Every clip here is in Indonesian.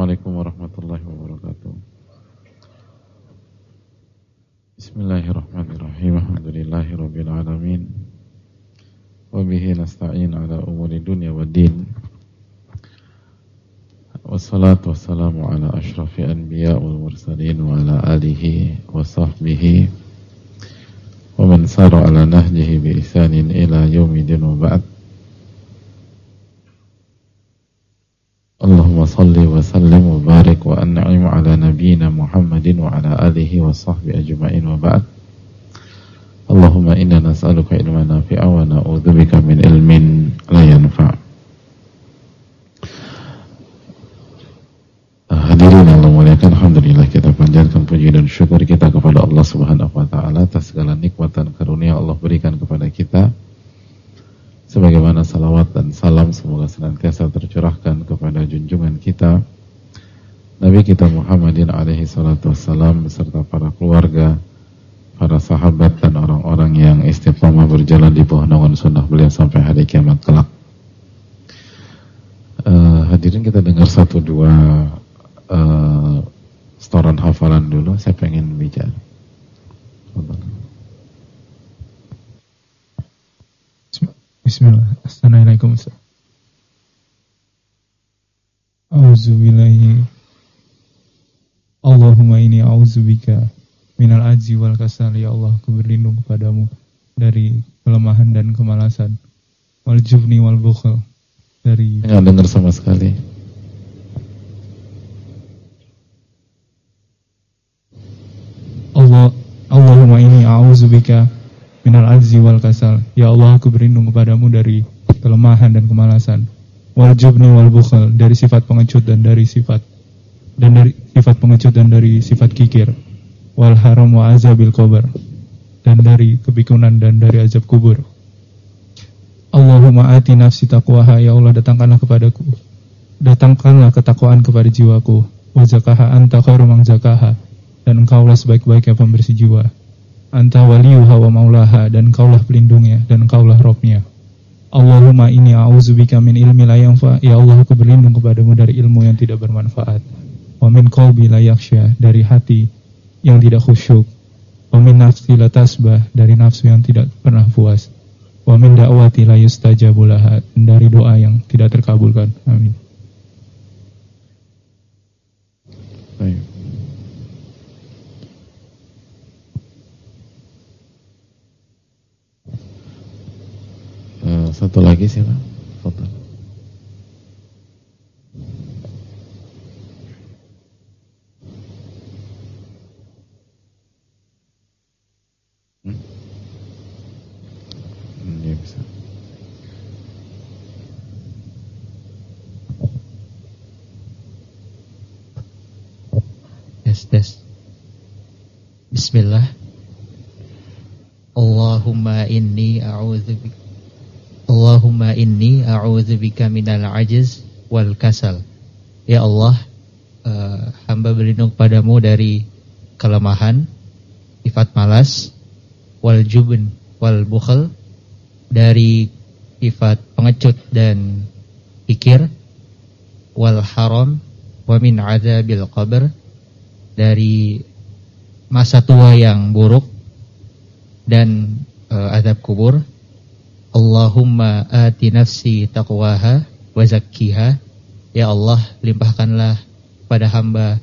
Assalamualaikum warahmatullahi wabarakatuh. Bismillahirrahmanirrahim. Alhamdulillahirabbil alamin. Wa bihi nasta'in ala umuri dunya waddin. Wassalatu wassalamu ala asyrafil anbiya wal mursalin wa ala alihi wa sahbihi wa man sara ala nahjihi bi ihsanin ila yaumidin wa ba'd. Allahumma salli wa sallim wa barik wa an'im ala nabiyyina Muhammadin wa ala alihi wa sahbihi ajma'in wa ba'd. Allahumma inna nas'aluka ilman nafi'a wa na'udzubika min ilmin la yanfa'. Hadirin Allah muliakan, alhamdulillah kita panjatkan puji dan syukur kita kepada Allah Subhanahu wa taala atas segala nikmat dan karunia Allah berikan kepada kita. Sebagaimana salawat dan salam semoga senantiasa tercurahkan kepada junjungan kita Nabi kita Muhammadin alaihi salatu wassalam beserta para keluarga, para sahabat dan orang-orang yang istiqamah berjalan di bawah naungan sunnah beliau sampai hari kiamat kelak. Hadirin, kita dengar satu dua setoran hafalan dulu. Saya pengen bicara. Bismillah. Assalamualaikum. Auzubillahi. Allahumma inni auzubika minal ajzi wal kasal. Ya Allah, aku berlindung kepadamu dari kelemahan dan kemalasan. Wal jubni wal bukhl. Dari nggak dengar sama sekali. Allahumma inni auzubika minal ajzi wal kasal. Ya Allah, aku berlindung kepadamu dari kelemahan dan kemalasan. Wal jubni wal bukhl, dari sifat pengecut dan dari sifat pengecut dan dari sifat kikir. Wal haram wa azabil qabr, dan dari kepikunan dan dari azab kubur. Allahumma ati nafsi taqwaha. Ya Allah, datangkanlah ketakwaan kepada jiwaku. Wa zakaha anta khairu man zakaha, dan engkaulah sebaik-baiknya pembersih jiwa. Anta waliyuha wa maulaha, dan engkaulah pelindungnya dan engkaulah robnya. Allahumma inni a'udzubika min ilmi la yanfa. Ya Allah, aku berlindung kepadamu dari ilmu yang tidak bermanfaat. Wa min qalbi la yakhsha, dari hati yang tidak khusyuk. Wa min nafsi la tasbah, dari nafsu yang tidak pernah puas. Wa min da'wati la yustajabu laha, dari doa yang tidak terkabulkan. Amin. Baik. Satu lagi siapa? Foto. Dia bisa. Tes. Bismillah. Allahumma inni a'udzubika minal ajiz wal kasal. Ya Allah, hamba berlindung padamu dari kelemahan, sifat malas, wal jubn wal bukhl, dari sifat pengecut dan kikir, wal haram wa min adzabil qabr, dari masa tua yang buruk dan azab kubur. Allahumma ati nafsi taqwaha wa zakkiha. Ya Allah, limpahkanlah pada hamba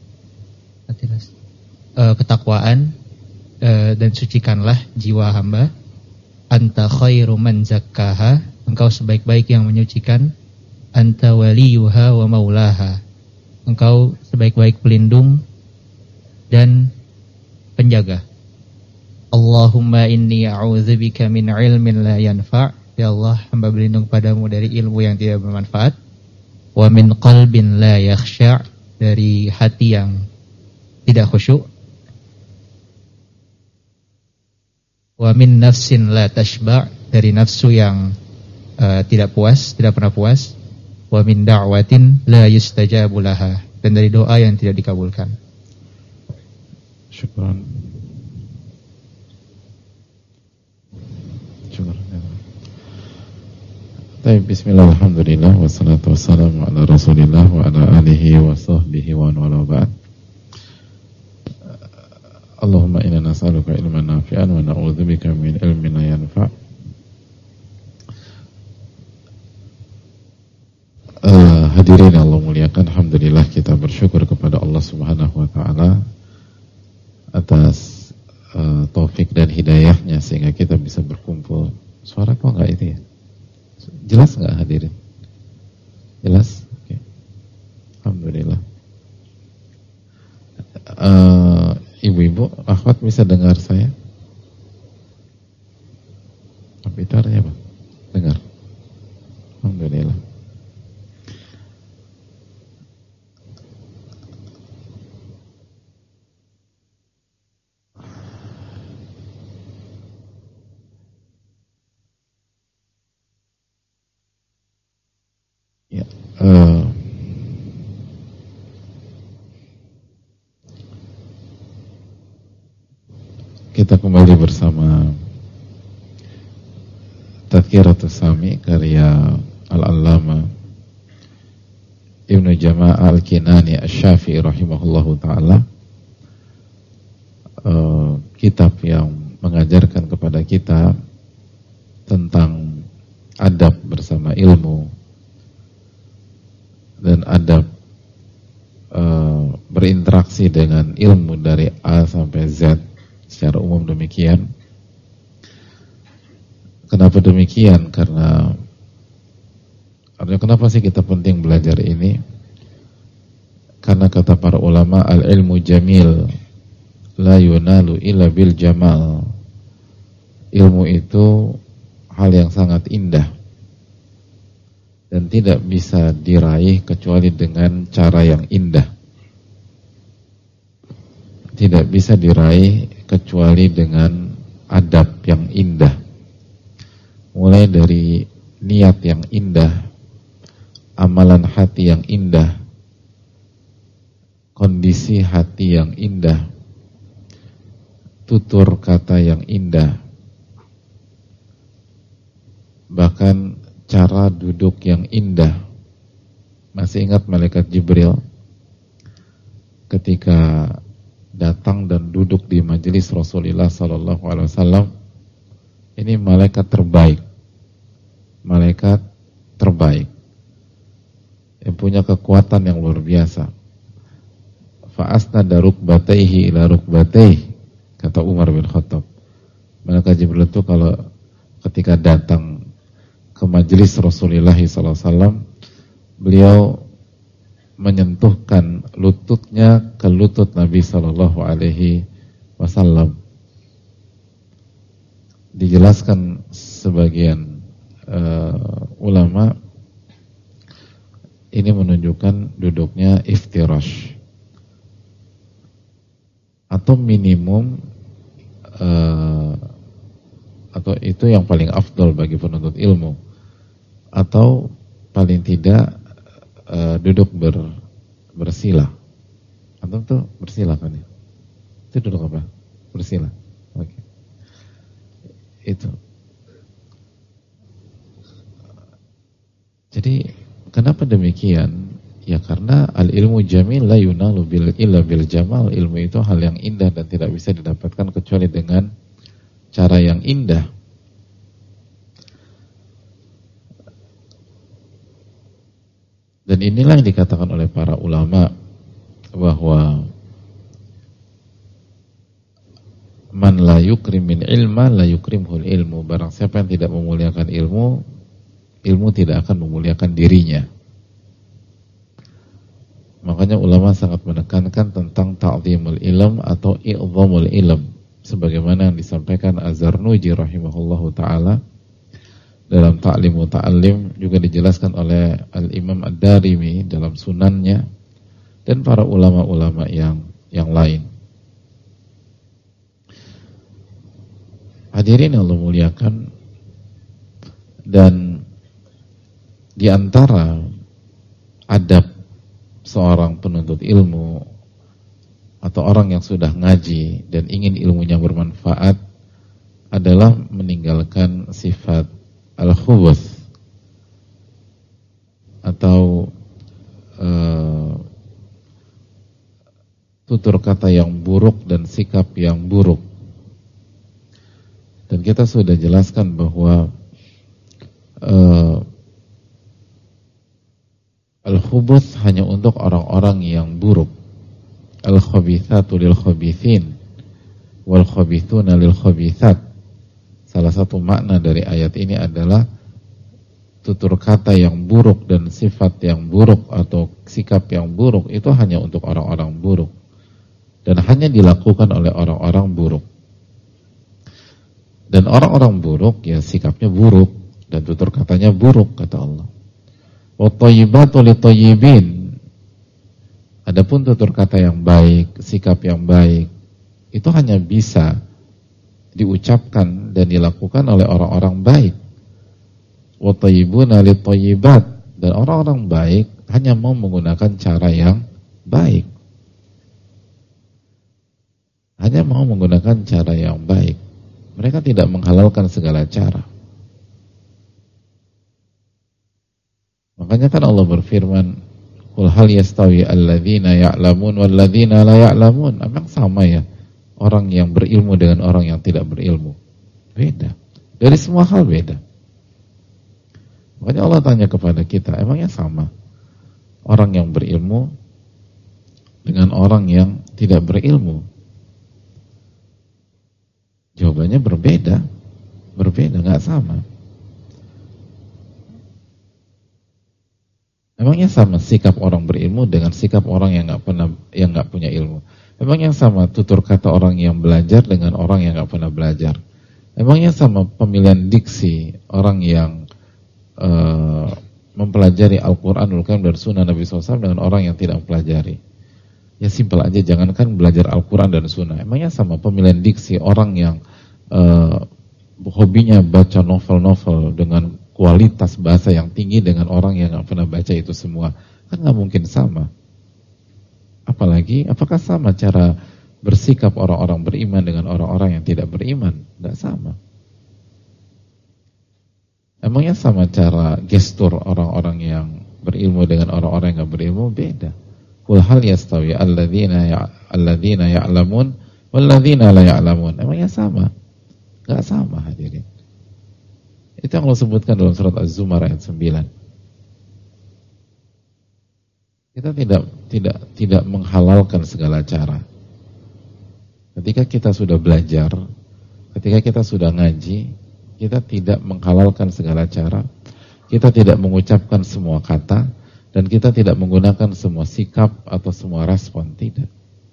ketakwaan dan sucikanlah jiwa hamba. Anta khairu man zakkaha, engkau sebaik-baik yang menyucikan. Anta waliyuha wa maulaha, engkau sebaik-baik pelindung dan penjaga. Allahumma inni a'udzubika min ilmin la yanfa'. Ya Allah, hamba berlindung padamu dari ilmu yang tidak bermanfaat. Wa min qalbin la yakhsha', dari hati yang tidak khusyuk. Wa min nafsin la tashba', dari nafsu yang tidak pernah puas. Wa min da'watin la yustajabu laha, dan dari doa yang tidak dikabulkan. Syukran. Baik, bismillah, alhamdulillah, wassalatu wassalamu ala rasulillah wa ala alihi wa sahbihi nas'aluka ilman nafi'an wa na'udzubika min ilmin la yanfa'. Hadirin yang Allah muliakan, alhamdulillah kita bersyukur kepada Allah Subhanahu wa taala atas taufik dan hidayahnya sehingga kita bisa berkumpul. Suara kok enggak itu ya? Jelas enggak hadirin? Jelas? Oke. Alhamdulillah. Ibu-ibu, akhwat bisa dengar saya? Apa itu artinya, Pak? Dengar. Alhamdulillah. Ya, kita kembali bersama Tadhkiratus Sami karya Al-Allama Ibnu Jama'ah Al-Kinani Asy-Syafi'i rahimahullahu taala. Kitab yang mengajarkan kepada kita tentang adab bersama ilmu dan adab berinteraksi dengan ilmu dari A sampai Z secara umum demikian. Kenapa demikian? Karena kenapa sih kita penting belajar ini? Karena kata para ulama, al-ilmu jamil la yunalu illa bil jamal. Ilmu itu hal yang sangat indah dan tidak bisa diraih kecuali dengan cara yang indah. Tidak bisa diraih kecuali dengan adab yang indah. Mulai dari niat yang indah, amalan hati yang indah, kondisi hati yang indah, tutur kata yang indah, bahkan cara duduk yang indah. Masih ingat malaikat Jibril ketika datang dan duduk di majelis Rasulullah sallallahu alaihi wasallam? Ini malaikat terbaik. Malaikat terbaik yang punya kekuatan yang luar biasa. Fa asnada rukbatayhi ila rukbatayhi, kata Umar bin Khattab. Malaikat Jibril itu kalau ketika datang ke majelis Rasulullah sallallahu alaihi wasallam, beliau menyentuhkan lututnya ke lutut Nabi sallallahu alaihi wasallam. Dijelaskan sebagian ulama ini menunjukkan duduknya iftirash atau minimum atau itu yang paling afdol bagi penuntut ilmu, atau paling tidak duduk bersila. Antum tuh bersila kan ya? Itu duduk apa? Bersila. Oke. Itu. Jadi kenapa demikian? Ya karena al-ilmu jamil la yunalu illa bil jamal. Ilmu itu hal yang indah dan tidak bisa didapatkan kecuali dengan cara yang indah. Dan inilah yang dikatakan oleh para ulama bahwa man la yukrimin ilma la yukrimhul ilmu. Barang siapa yang tidak memuliakan ilmu, ilmu tidak akan memuliakan dirinya. Makanya ulama sangat menekankan tentang ta'zimul ilm atau i'zamul ilm, sebagaimana yang disampaikan Az-Zarnuji rahimahullahu ta'ala dalam Ta'limu Ta'alim, juga dijelaskan oleh Al-Imam Ad-Darimi dalam sunannya, dan para ulama-ulama yang lain. Hadirin yang Allah muliakan, dan di antara adab seorang penuntut ilmu atau orang yang sudah ngaji dan ingin ilmunya bermanfaat adalah meninggalkan sifat al-khubuth atau tutur kata yang buruk dan sikap yang buruk. Dan kita sudah jelaskan bahwa al-khubuth hanya untuk orang-orang yang buruk. Al-khabithatu lil-khabithin wal-khabithuna lil-khabithat. Salah satu makna dari ayat ini adalah tutur kata yang buruk dan sifat yang buruk atau sikap yang buruk itu hanya untuk orang-orang buruk dan hanya dilakukan oleh orang-orang buruk. Dan orang-orang buruk ya sikapnya buruk dan tutur katanya buruk, kata Allah. Wa thayyibatu lit-thayyibin. Adapun tutur kata yang baik, sikap yang baik itu hanya bisa diucapkan dan dilakukan oleh orang-orang baik. Wa thayyibuna lit-thayyibat, dan orang-orang baik hanya mau menggunakan cara yang baik. Hanya mau menggunakan cara yang baik. Mereka tidak menghalalkan segala cara. Makanya kan Allah berfirman, "Qul hal yastawi alladzina ya'lamun wal ladzina la ya'lamun?" Emang sama ya orang yang berilmu dengan orang yang tidak berilmu? Beda. Dari semua hal beda. Makanya Allah tanya kepada kita, emangnya sama orang yang berilmu dengan orang yang tidak berilmu? Jawabannya berbeda, nggak sama. Emangnya sama sikap orang berilmu dengan sikap orang yang nggak punya ilmu? Emangnya sama tutur kata orang yang belajar dengan orang yang nggak pernah belajar? Emangnya sama pemilihan diksi orang yang mempelajari Al-Quranul Karim dan Sunnah Nabi SAW dengan orang yang tidak mempelajari? Ya simpel aja, jangankan belajar Al-Quran dan Sunnah. Emangnya sama pemilihan diksi orang yang hobinya baca novel-novel dengan kualitas bahasa yang tinggi dengan orang yang gak pernah baca itu semua? Kan gak mungkin sama. Apalagi, apakah sama cara bersikap orang-orang beriman dengan orang-orang yang tidak beriman? Gak sama. Emangnya sama cara gestur orang-orang yang berilmu dengan orang-orang yang gak berilmu? Beda. Qul hal yastawi alladzina ya'lamun wal ladzina la ya'lamun. Emangnya sama? Gak sama, hadirin. Itu yang Allah sebutkan dalam surat Az-Zumar ayat 9. Kita tidak menghalalkan segala cara. Ketika kita sudah belajar, ketika kita sudah ngaji, kita tidak menghalalkan segala cara. Kita tidak mengucapkan semua kata, dan kita tidak menggunakan semua sikap atau semua respon, tidak.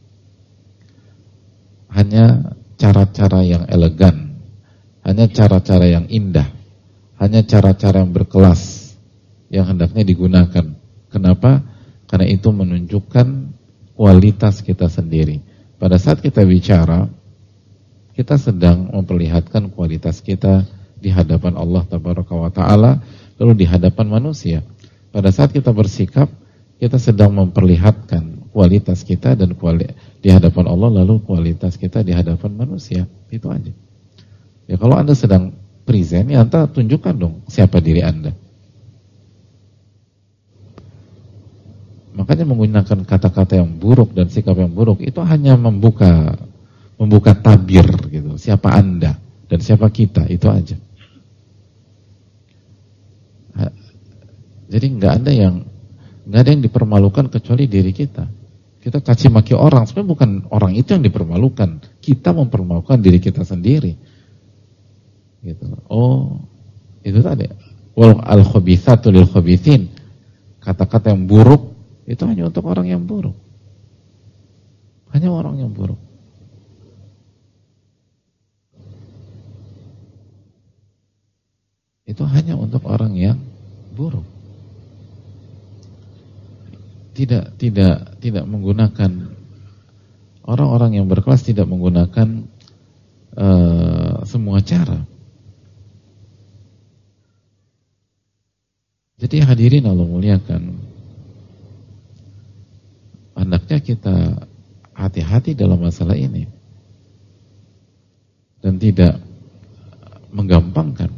Hanya cara-cara yang elegan, hanya cara-cara yang indah, hanya cara-cara yang berkelas yang hendaknya digunakan. Kenapa? Karena itu menunjukkan kualitas kita sendiri. Pada saat kita bicara, kita sedang memperlihatkan kualitas kita di hadapan Allah Tabaraka wa Ta'ala, lalu di hadapan manusia. Pada saat kita bersikap, kita sedang memperlihatkan kualitas kita dan di hadapan Allah, lalu kualitas kita di hadapan manusia. Itu aja. Ya kalau Anda sedang present, ya Anda tunjukkan dong siapa diri Anda. Makanya menggunakan kata-kata yang buruk dan sikap yang buruk itu hanya membuka tabir gitu. Siapa Anda dan siapa kita, itu aja. Jadi nggak ada yang dipermalukan kecuali diri kita. Kita caci maki orang, sebenarnya bukan orang itu yang dipermalukan. Kita mempermalukan diri kita sendiri. Gitu. Oh, itu tadi. Wal al-khabithatu lil-khabithin. Kata-kata yang buruk itu hanya untuk orang yang buruk. Hanya orang yang buruk. Itu hanya untuk orang yang buruk. Tidak menggunakan, orang-orang yang berkelas tidak menggunakan semua cara. Jadi hadirin Allah muliakan, hendaknya kita hati-hati dalam masalah ini dan tidak menggampangkan.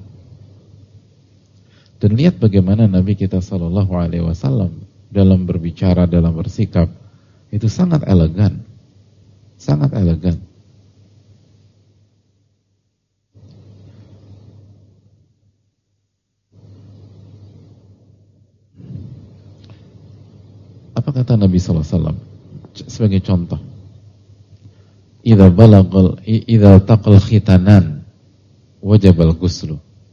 Dan lihat bagaimana Nabi kita Shallallahu Alaihi Wasallam dalam berbicara, dalam bersikap itu sangat elegan, sangat elegan. Apa kata Nabi sallallahu alaihi wasallam sebagai contoh? Idza taqal khitanan wajibal ghuslu.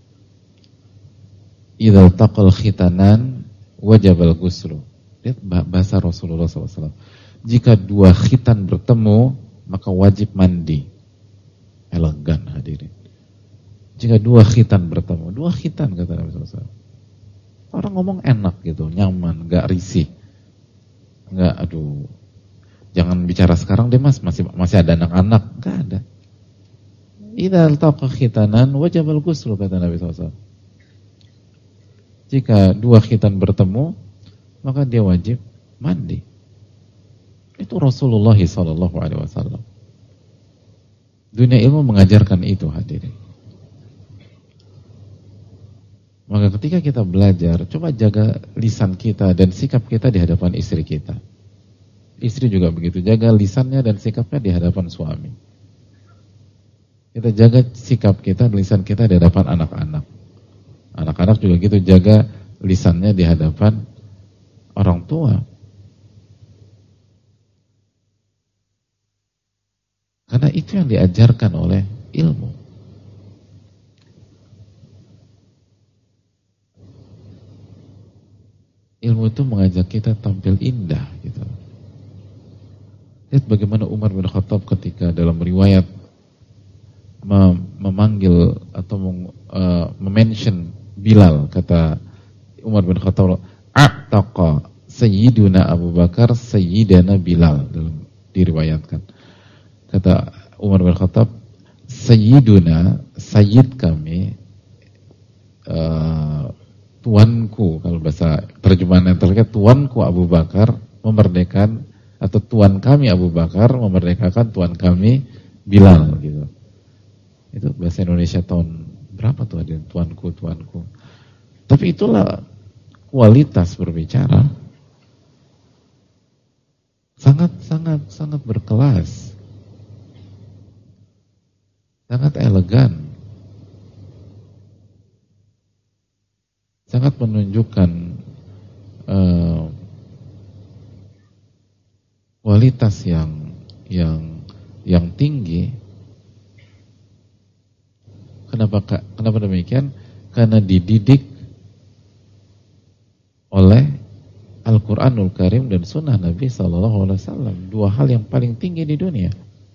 Idza taqal khitanan wajibal ghuslu. Lihat bahasa Rasulullah SAW. Jika dua khitan bertemu, maka wajib mandi. Elegan hadirin. Jika dua khitan bertemu, dua khitan kata Nabi SAW. Orang ngomong enak gitu, nyaman, gak risih. Gak, aduh, jangan bicara sekarang deh mas, masih ada anak-anak. Gak ada. Idza altaqa khitanan wajibal ghuslu kata Nabi SAW. Jika dua khitan bertemu, maka dia wajib mandi. Itu Rasulullah SAW. Dunia ilmu mengajarkan itu hadirin. Maka ketika kita belajar, coba jaga lisan kita dan sikap kita di hadapan istri kita. Istri juga begitu, jaga lisannya dan sikapnya di hadapan suami. Kita jaga sikap kita dan lisan kita di hadapan anak-anak. Anak-anak juga gitu, jaga lisannya di hadapan orang tua. Karena itu yang diajarkan oleh ilmu. Ilmu itu mengajak kita tampil indah gitu. Lihat bagaimana Umar bin Khattab ketika dalam riwayat memanggil atau mention Bilal, kata Umar bin Khattab, "A'taqa Sayyiduna Abu Bakar Sayyidana Bilal." Dalam diriwayatkan. Kata Umar bin Khattab, Sayyiduna, Sayyid kami, tuanku, kalau bahasa terjemahan yang terkait, tuanku Abu Bakar memerdekakan, atau tuan kami Abu Bakar memerdekakan tuan kami Bilal gitu. Itu bahasa Indonesia tahun berapa tuh ada tuanku. Tapi itulah kualitas berbicara. Sangat berkelas. Sangat elegan. Sangat menunjukkan kualitas yang tinggi. Kenapa demikian? Karena dididik oleh Al-Quranul Karim dan Sunnah Nabi SAW. Dua hal yang paling tinggi di dunia.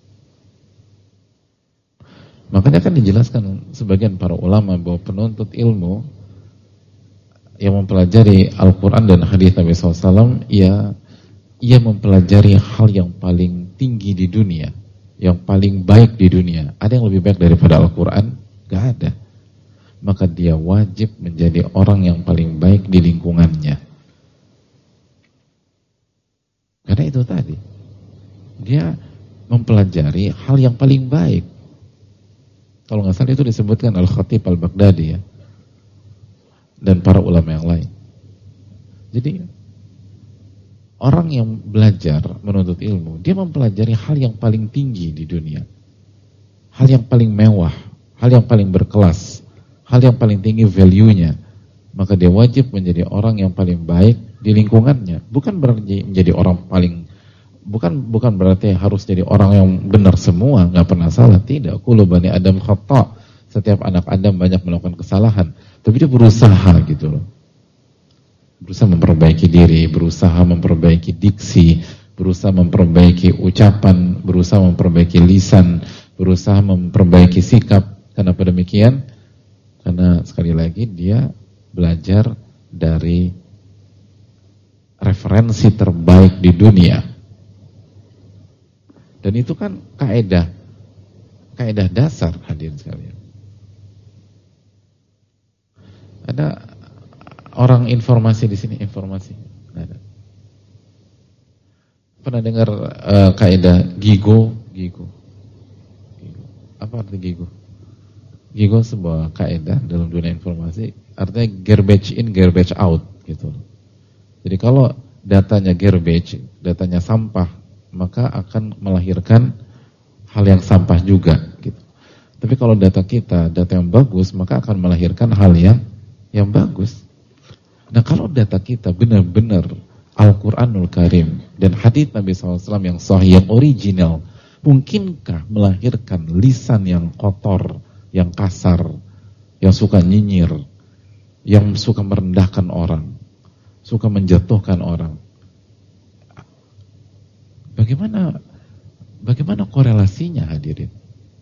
Makanya kan dijelaskan sebagian para ulama bahwa penuntut ilmu yang mempelajari Al-Quran dan hadis Nabi SAW, ia mempelajari hal yang paling tinggi di dunia, yang paling baik di dunia. Ada yang lebih baik daripada Al-Quran? Gak ada. Maka dia wajib menjadi orang yang paling baik di lingkungannya. Karena itu tadi, dia mempelajari hal yang paling baik. Kalau nggak salah itu disebutkan Al-Khatib Al-Baghdadi ya, dan para ulama yang lain. Jadi orang yang belajar menuntut ilmu, dia mempelajari hal yang paling tinggi di dunia, hal yang paling mewah, hal yang paling berkelas, hal yang paling tinggi value-nya. Maka dia wajib menjadi orang yang paling baik di lingkungannya. Bukan berarti menjadi orang paling, bukan berarti harus jadi orang yang benar semua, nggak pernah salah. Tidak. Kullu bani Adam khata'. Setiap anak Adam banyak melakukan kesalahan. Tapi dia berusaha gitu loh. Berusaha memperbaiki diri, berusaha memperbaiki diksi, berusaha memperbaiki ucapan, berusaha memperbaiki lisan, berusaha memperbaiki sikap. Kenapa demikian? Karena sekali lagi dia belajar dari referensi terbaik di dunia. Dan itu kan kaidah dasar hadirin sekalian. Ada orang informasi di sini, informasi. Ada. Pernah dengar kaidah Gigo? Apa arti Gigo? Gigo sebuah kaidah dalam dunia informasi, artinya garbage in, garbage out gitu. Jadi kalau datanya garbage, datanya sampah, maka akan melahirkan hal yang sampah juga gitu. Tapi kalau data kita, data yang bagus, maka akan melahirkan hal yang bagus. Nah, kalau data kita benar-benar Al-Quranul Karim dan hadits Nabi SAW yang sahih, yang original, mungkinkah melahirkan lisan yang kotor, yang kasar, yang suka nyinyir, yang suka merendahkan orang, suka menjatuhkan orang? Bagaimana korelasinya, hadirin?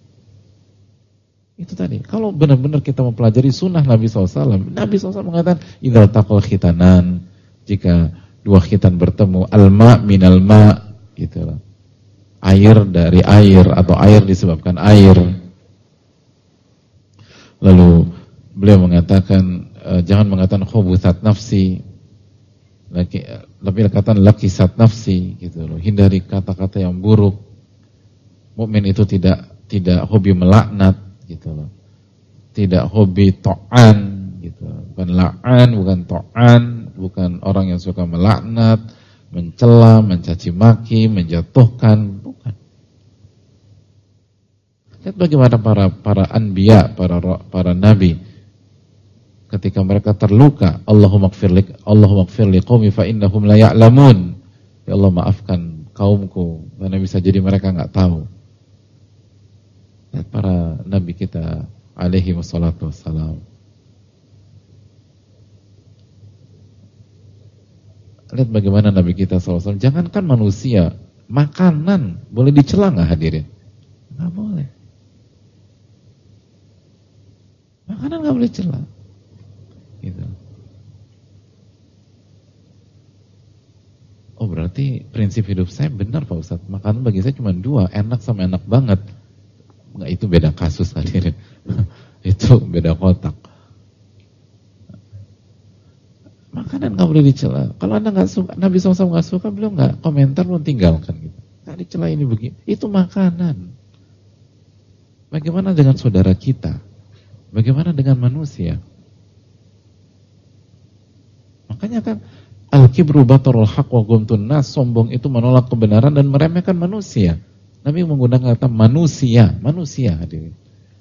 Itu tadi, kalau benar-benar kita mempelajari sunnah Nabi SAW, Nabi SAW mengatakan, idhal taqal khitanan, jika dua khitan bertemu, alma minal ma, gitu loh. Air dari air, atau air disebabkan air. Lalu beliau mengatakan, jangan mengatakan khubuthat nafsi, lebih katakan lakisat nafsi, gitu loh. Hindari kata-kata yang buruk. Mukmin itu tidak hobi melaknat, gitu loh. Tidak hobi to'an, gitu. Bukan la'an, bukan to'an, bukan orang yang suka melaknat, mencela, mencaci maki, menjatuhkan, bukan. Lihat bagaimana para anbiya, para nabi, ketika mereka terluka, Allahumma gfirli qaumi fa innahum la ya'lamun. Ya Allah, maafkan kaumku, karena bisa jadi mereka enggak tahu. Lihat para nabi kita alaihi wassalatu wassalam. Lihat bagaimana nabi kita SAW. Jangankan manusia, makanan boleh dicela nggak, hadirin? Nggak boleh. Makanan nggak boleh cela. Gitu. Oh, berarti prinsip hidup saya benar, Pak Ustadz. Makanan bagi saya cuma dua, enak sama enak banget. Enggak, itu beda kasus, hadirin. Itu beda kotak. Makanan nggak boleh dicela. Kalau Anda nggak suka, Nabi SAW nggak suka, beliau nggak komentar, belum tinggalkan gitu. Nggak dicela ini begini. Itu makanan. Bagaimana dengan saudara kita? Bagaimana dengan manusia? Makanya kan al-kibru batarul haq wa ghamtun nas, sombong itu menolak kebenaran dan meremehkan manusia. Nabi menggunakan kata manusia hadirin.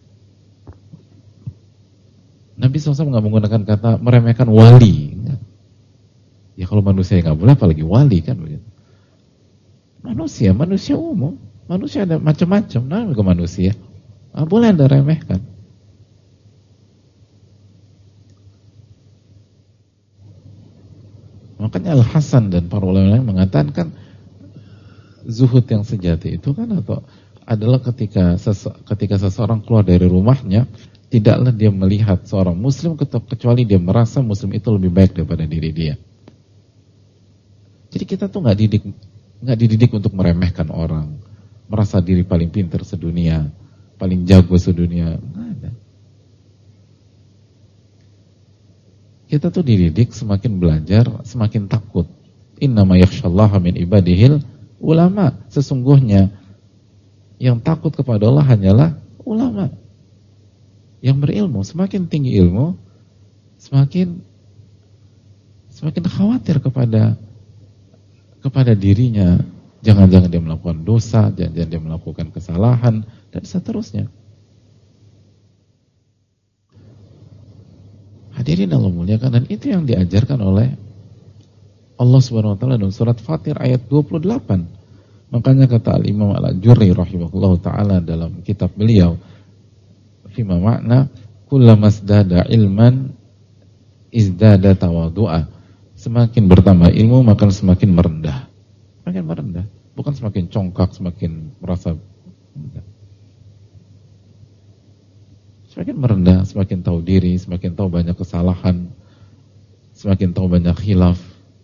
Nabi SAW nggak menggunakan kata meremehkan wali. Enggak. Ya kalau manusia nggak boleh, apalagi wali kan begitu. Manusia umum, manusia ada macam-macam. Nah, ke manusia, boleh Anda remehkan. Makanya Al-Hasan dan para ulama lain mengatakan zuhud yang sejati itu kan adalah ketika seseorang keluar dari rumahnya, tidaklah dia melihat seorang muslim kecuali dia merasa muslim itu lebih baik daripada diri dia. Jadi kita tuh nggak dididik untuk meremehkan orang, merasa diri paling pintar sedunia, paling jago sedunia, nggak ada. Kita tuh dididik semakin belajar, semakin takut. Innama yakhshallaha min ibadihil ulama. Sesungguhnya yang takut kepada Allah hanyalah ulama yang berilmu. Semakin tinggi ilmu, semakin khawatir kepada dirinya. Jangan-jangan dia melakukan dosa, jangan-jangan dia melakukan kesalahan, dan seterusnya. Hadirin Allah muliakan, dan itu yang diajarkan oleh Allah Subhanahu wa taala dalam surat Fatir ayat 28. Makanya kata Al-Imam Al-Ajurri rahimahullahu taala dalam kitab beliau, fima makna kullama izdada ilman izdada tawadu'a. Semakin bertambah ilmu maka semakin merendah. Semakin merendah, bukan semakin congkak, semakin merasa rendah. Semakin merendah, semakin tahu diri, semakin tahu banyak kesalahan, semakin tahu banyak khilaf.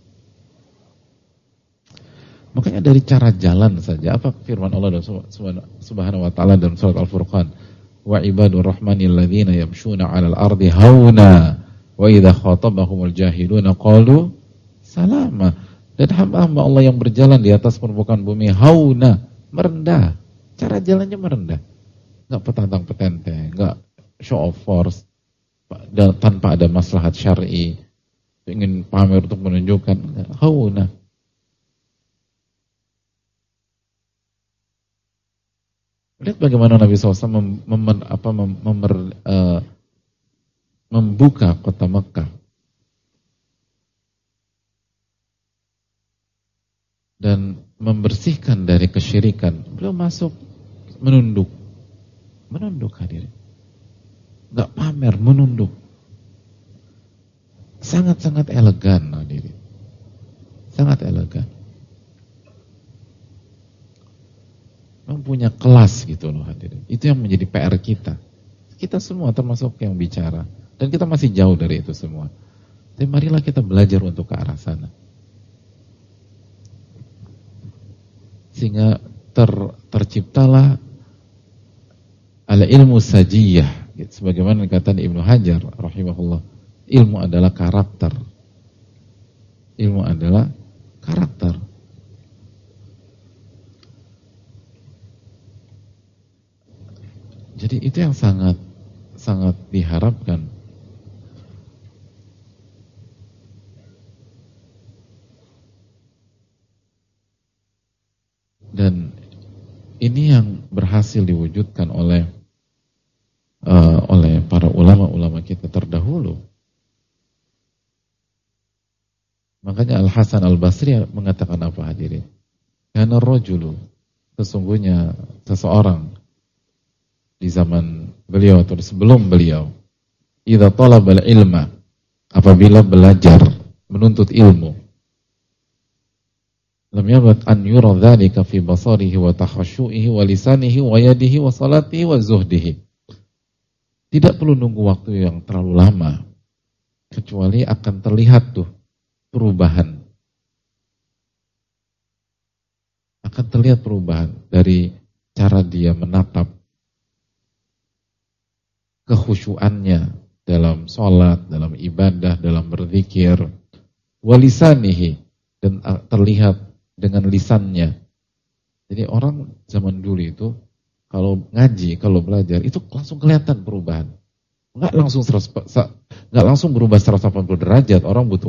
Makanya dari cara jalan saja, apa firman Allah Subhanahu wa taala dalam surat Al-Furqan, wa ibadur rahmanil ladzina yamshuna 'alal ardi hauna wa idza khatabahumul jahiluna qalu salama. Dan hamba-hamba Allah yang berjalan di atas permukaan bumi hauna, merendah. Cara jalannya merendah. Enggak petantang-petenteng, enggak show of force, tanpa ada maslahat syar'i, ingin pamer untuk menunjukkan, hauna. Lihat bagaimana Nabi SAW membuka kota Mekah. dan membersihkan dari kesyirikan, beliau masuk menunduk hadirin, nggak pamer, menunduk, sangat-sangat elegan hadirin, sangat elegan, mempunyai kelas gitu loh hadirin. Itu yang menjadi PR kita semua termasuk yang bicara, dan kita masih jauh dari itu semua. Tapi marilah kita belajar untuk ke arah sana. Sehingga terciptalah al-ilmu sajiyah, gitu. Sebagaimana dikatakan Ibnu Hajar rahimahullah, ilmu adalah karakter. Ilmu adalah karakter. Jadi itu yang sangat diharapkan. Dan ini yang berhasil diwujudkan oleh para ulama-ulama kita terdahulu. Makanya Al-Hasan Al-Basri mengatakan apa hadirin? Kana rajulu, sesungguhnya seseorang di zaman beliau atau sebelum beliau, idza talabal ilma, apabila belajar menuntut ilmu, lam yabad an yura dzalika fi basarihi wa takhashu'ihi wa lisanihi wa yadihi wa salatihi wa zuhdihi. Tidak perlu nunggu waktu yang terlalu lama, kecuali akan terlihat tuh perubahan. Akan terlihat perubahan dari cara dia menatap, kekhusyuannya dalam sholat, dalam ibadah, dalam berzikir, walisanihi, dan terlihat dengan lisannya. Jadi orang zaman dulu itu kalau ngaji, kalau belajar itu langsung kelihatan perubahan. Enggak langsung berubah 180 derajat, orang butuh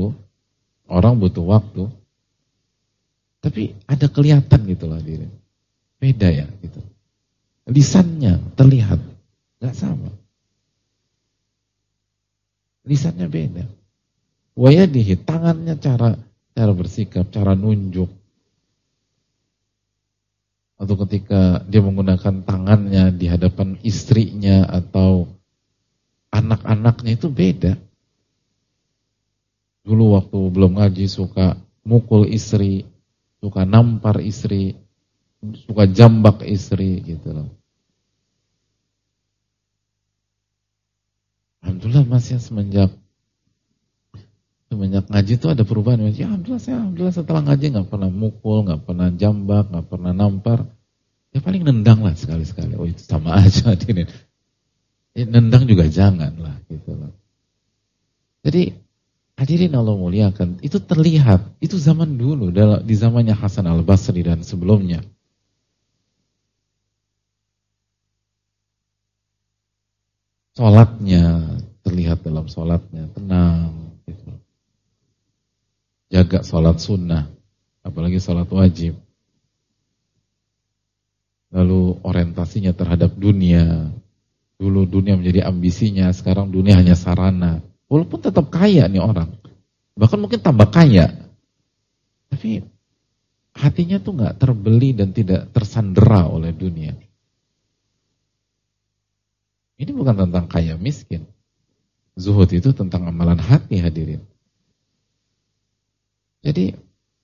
waktu. Tapi ada kelihatan gitu lah diri. Beda ya gitu. Lisannya terlihat enggak sama. Lisannya beda. Wayadihi, tangannya cara bersikap, cara nunjuk. Atau ketika dia menggunakan tangannya di hadapan istrinya atau anak-anaknya itu beda. Dulu waktu belum ngaji suka mukul istri, suka nampar istri, suka jambak istri gitu loh. Alhamdulillah masih semenjak ngaji itu ada perubahan. Ya alhamdulillah setelah ngaji nggak pernah mukul, nggak pernah jambak, nggak pernah nampar. Ya paling nendang lah sekali-sekali. Oh itu sama aja hadirin. Nendang juga jangan lah gitu loh. Jadi hadirin Allah muliakan, itu terlihat, itu zaman dulu di zamannya Hasan Al-Basri dan sebelumnya. Sholatnya terlihat dalam sholatnya tenang gitu. Jaga sholat sunnah, apalagi sholat wajib. Lalu orientasinya terhadap dunia. Dulu dunia menjadi ambisinya, sekarang dunia hanya sarana. Walaupun tetap kaya nih orang, bahkan mungkin tambah kaya, tapi hatinya tuh gak terbeli dan tidak tersandera oleh dunia. Ini bukan tentang kaya miskin. Zuhud itu tentang amalan hati hadirin. Jadi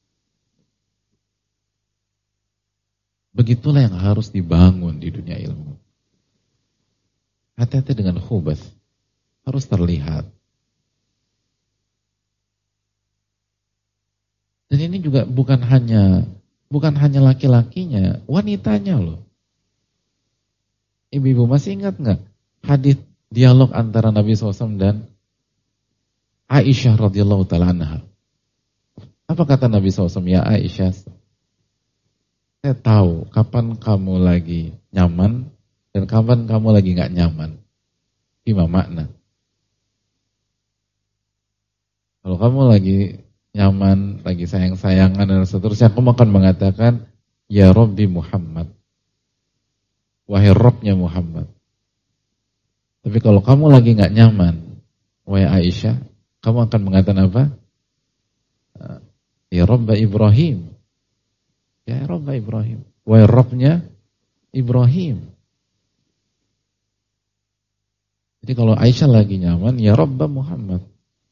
begitulah yang harus dibangun di dunia ilmu. Hati-hati dengan khubath, harus terlihat. Dan ini juga bukan hanya laki-lakinya, wanitanya loh. Ibu-ibu masih ingat nggak hadis dialog antara Nabi SAW dan Aisyah radhiyallahu taala anha? Apa kata Nabi SAW? Ya Aisyah, saya tahu kapan kamu lagi nyaman dan kapan kamu lagi nggak nyaman. Gimana makna? Kalau kamu lagi nyaman, lagi sayang-sayangan dan seterusnya, kamu akan mengatakan ya Rabbi Muhammad, wahai Rabbnya Muhammad. Tapi kalau kamu lagi nggak nyaman, wahai Aisyah, kamu akan mengatakan apa? Ya Rabb Ibrahim, Ya Rabba Ibrahim. Wahai Rabbnya Ibrahim. Jadi kalau Aisyah lagi nyaman, ya Rabba Muhammad.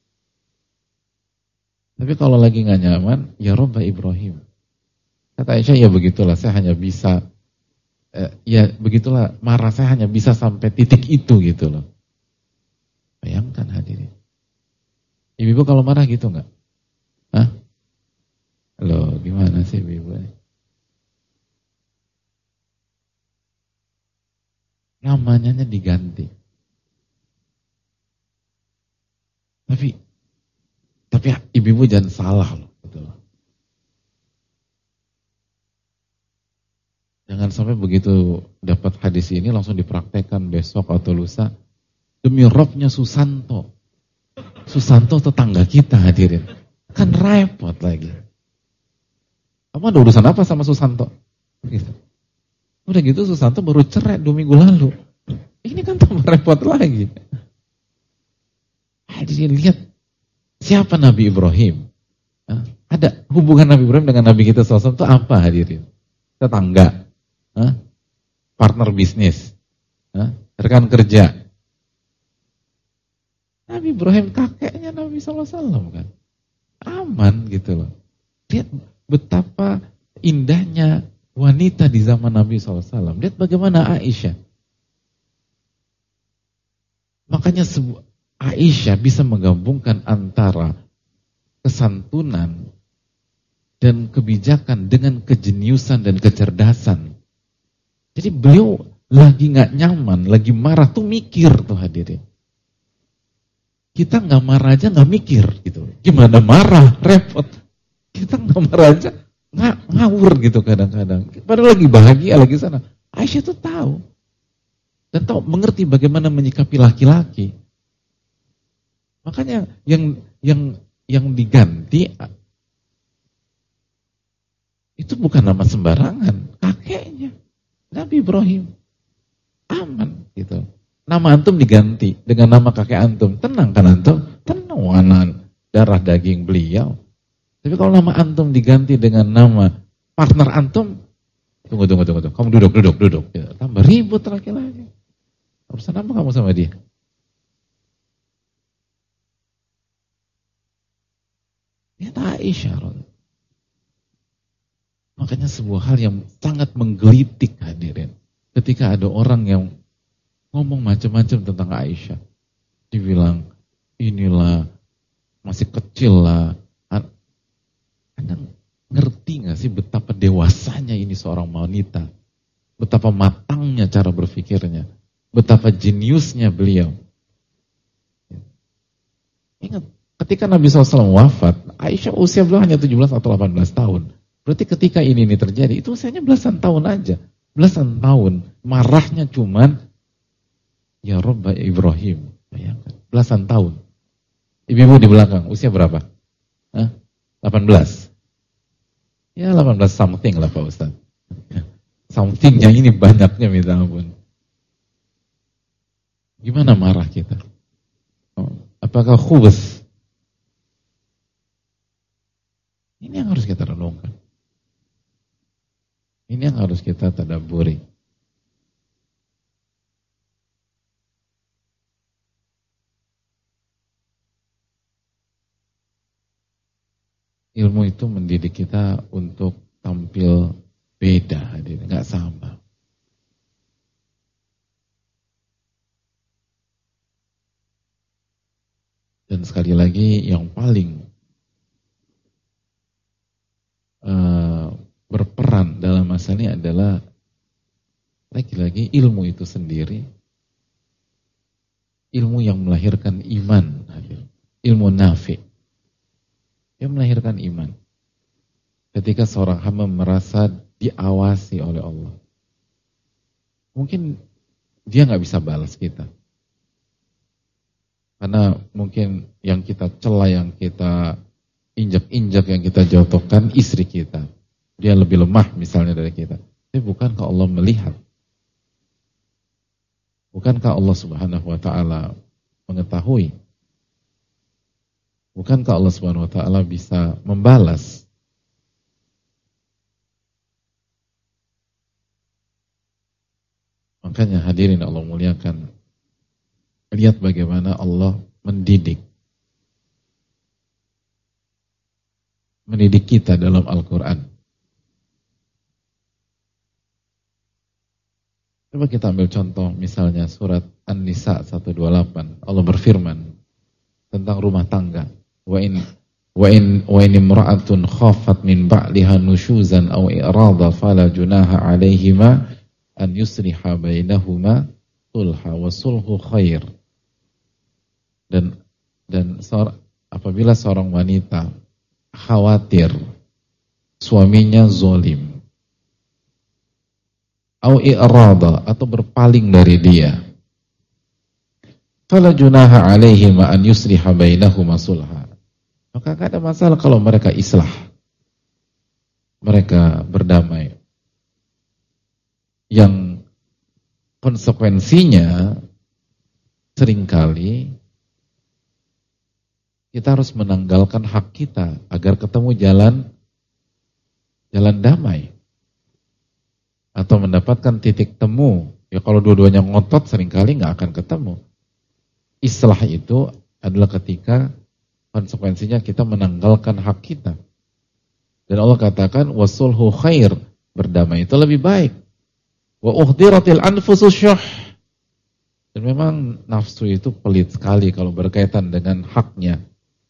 Tapi kalau lagi nggak nyaman, ya Rabba Ibrahim. Kata Aisyah, ya begitulah, saya hanya bisa, ya begitulah, marah saya hanya bisa sampai titik itu gitu loh. Bayangkan hadirin. Ibu-ibu kalau marah gitu nggak? Hah? Loh, gimana sih ibu-ibu? Namanya diganti. Tapi ibu-ibu jangan salah loh, betul. Jangan sampai begitu dapat hadis ini langsung dipraktekkan besok atau lusa. Demi Robnya Susanto. Susanto tetangga kita hadirin. Kan repot lagi. Kamu ada urusan apa sama Susanto? Gitu. Udah gitu Susanto baru cerai 2 minggu lalu. Ini kan tambah repot lagi. Hadirin lihat siapa Nabi Ibrahim? Ada hubungan Nabi Ibrahim dengan Nabi kita SAW itu apa hadirin? Tetangga, partner bisnis, rekan kerja. Nabi Ibrahim kakeknya Nabi SAW kan, aman gitu loh. Lihat betapa indahnya wanita di zaman Nabi SAW. Lihat bagaimana Aisyah. Makanya Aisyah bisa menggabungkan antara kesantunan dan kebijakan dengan kejeniusan dan kecerdasan. Jadi beliau lagi gak nyaman, lagi marah tuh mikir tuh hadirin. Kita gak marah aja gak mikir gitu. Gimana marah? Repot. Kita gak marah aja ngawur gitu kadang-kadang. Padahal lagi bahagia, lagi sana. Aisyah tuh tahu. Dan tahu, mengerti bagaimana menyikapi laki-laki. Makanya yang diganti itu bukan nama sembarangan, kakeknya Nabi Ibrahim. Aman gitu. Nama antum diganti dengan nama kakek antum. Tenang kan antum? Tenang, darah daging beliau. Tapi kalau nama antum diganti dengan nama partner antum, tunggu. Kamu duduk. Ya, tambah ribut laki-laki. Urusan apa kamu sama dia? Lihat Aisyah. Makanya sebuah hal yang sangat menggelitik hadirin. Ketika ada orang yang ngomong macam-macam tentang Aisyah. Dibilang, inilah, masih kecil lah. Anda ngerti gak sih betapa dewasanya ini seorang wanita? Betapa matangnya cara berpikirnya. Betapa jeniusnya beliau. Ingat, ketika Nabi SAW wafat, Aisyah usia beliau hanya 17 atau 18 tahun. Berarti ketika ini terjadi, itu usianya belasan tahun aja. Belasan tahun. Marahnya cuman, ya Rabba Ibrahim. Bayangkan, belasan tahun. Ibu-ibu di belakang, usia berapa? 18. Ya 18 something lah Pak Ustaz. Somethingnya ini banyaknya minta ampun. Gimana marah kita? Apakah khubus? Ini yang harus kita renungkan. Ini yang harus kita tadabburi. Ilmu itu mendidik kita untuk tampil beda, hadirin, nggak sama. Dan sekali lagi yang paling berperan dalam masalah ini adalah lagi-lagi ilmu itu sendiri, ilmu yang melahirkan iman, ilmu nafi, yang melahirkan iman. Ketika seorang hamba merasa diawasi oleh Allah, mungkin dia nggak bisa balas kita, karena mungkin yang kita cela, yang kita injak-injak, yang kita jatuhkan istri kita. Dia lebih lemah misalnya dari kita. Tapi bukankah Allah melihat? Bukankah Allah Subhanahu wa ta'ala mengetahui? Bukankah Allah Subhanahu wa ta'ala bisa membalas? Makanya hadirin Allah muliakan, lihat bagaimana Allah mendidik kita dalam Al-Quran. Coba kita ambil contoh, misalnya surat An-Nisa 128. Allah berfirman tentang rumah tangga. Wa in imra'atun khafat min ba'liha nushuzan aw i'rada fala junaha 'alaihima an yusliha bainahuma sulha wa sulhu khair. Dan apabila seorang wanita khawatir suaminya zalim, au i'rada, atau berpaling dari dia, fala junaha 'alaihima an yusliha bainahuma sulha, maka enggak ada masalah kalau mereka islah, mereka berdamai. Yang konsekuensinya seringkali kita harus menanggalkan hak kita agar ketemu jalan damai atau mendapatkan titik temu. Ya kalau dua-duanya ngotot seringkali nggak akan ketemu. Islah itu adalah ketika konsekuensinya kita menanggalkan hak kita. Dan Allah katakan wasulhu khair, berdamai itu lebih baik. Wa uhdiratil anfusus syuh. Dan memang nafsu itu pelit sekali kalau berkaitan dengan haknya.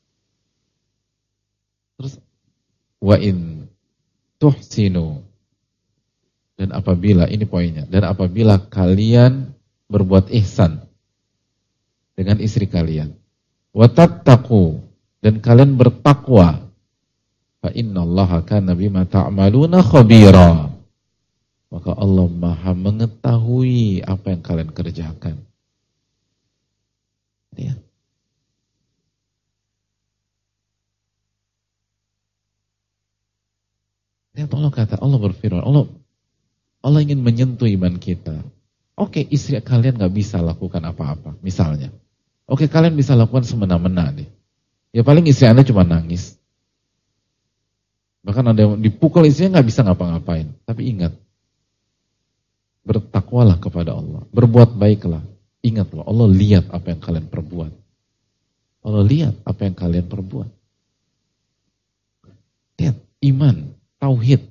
Terus wa in tuhsinu, dan apabila, ini poinnya, dan apabila kalian berbuat ihsan dengan istri kalian, wa tattaqu, dan kalian bertakwa, fa innallaha kana bima ta'maluna khabira, maka Allah Maha mengetahui apa yang kalian kerjakan. Ya. Lihat Allah kata, Allah berfirman, Allah ingin menyentuh iman kita. Oke, istri kalian gak bisa lakukan apa-apa, misalnya. Oke, kalian bisa lakukan semena-mena deh. Ya paling istri Anda cuma nangis. Bahkan ada yang dipukul istrinya gak bisa ngapa-ngapain. Tapi ingat, bertakwalah kepada Allah, berbuat baiklah. Ingatlah, Allah lihat apa yang kalian perbuat. Allah lihat apa yang kalian perbuat. Lihat, iman, tauhid.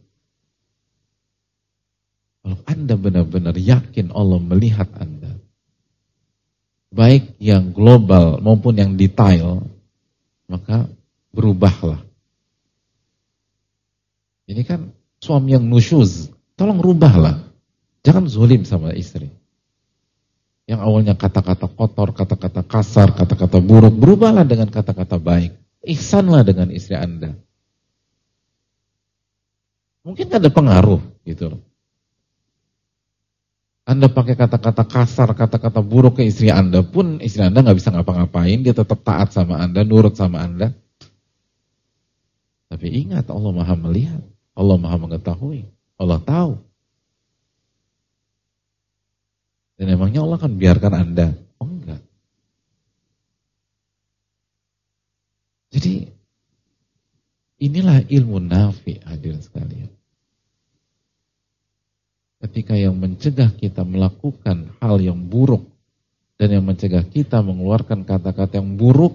Kalau Anda benar-benar yakin Allah melihat Anda, baik yang global maupun yang detail, maka berubahlah. Ini kan suami yang nusyuz, tolong rubahlah. Jangan zalim sama istri. Yang awalnya kata-kata kotor, kata-kata kasar, kata-kata buruk, berubahlah dengan kata-kata baik. Ihsanlah dengan istri Anda. Mungkin ada pengaruh gitu loh. Anda pakai kata-kata kasar, kata-kata buruk ke istri Anda pun, istri Anda nggak bisa ngapa-ngapain, dia tetap taat sama Anda, nurut sama Anda. Tapi ingat, Allah Maha melihat, Allah Maha mengetahui, Allah tahu. Dan emangnya Allah akan biarkan Anda? Oh enggak. Jadi inilah ilmu nafi, hadirin sekalian. Ketika yang mencegah kita melakukan hal yang buruk dan yang mencegah kita mengeluarkan kata-kata yang buruk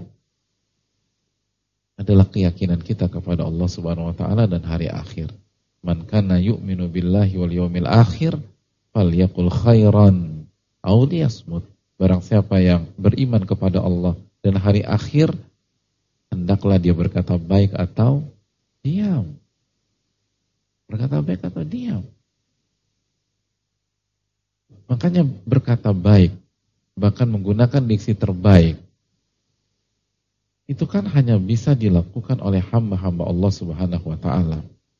adalah keyakinan kita kepada Allah Subhanahu wa taala dan hari akhir. Man kana yu'minu billahi wal yawmil akhir falyaqul khairan aw liyasmut. Barang siapa yang beriman kepada Allah dan hari akhir, hendaklah dia berkata baik atau diam. Berkata baik atau diam. Makanya berkata baik, bahkan menggunakan diksi terbaik, itu kan hanya bisa dilakukan oleh hamba-hamba Allah Subhanahu wa ta'ala.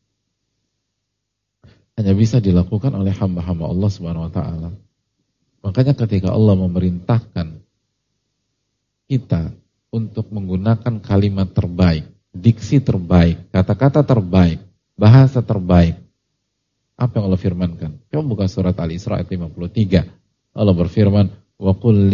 Hanya bisa dilakukan oleh hamba-hamba Allah Subhanahu wa ta'ala. Makanya ketika Allah memerintahkan kita untuk menggunakan kalimat terbaik, diksi terbaik, kata-kata terbaik, bahasa terbaik, apa yang Allah firmankan? Coba buka surat Al-Isra ayat 53. Allah berfirman, wa qul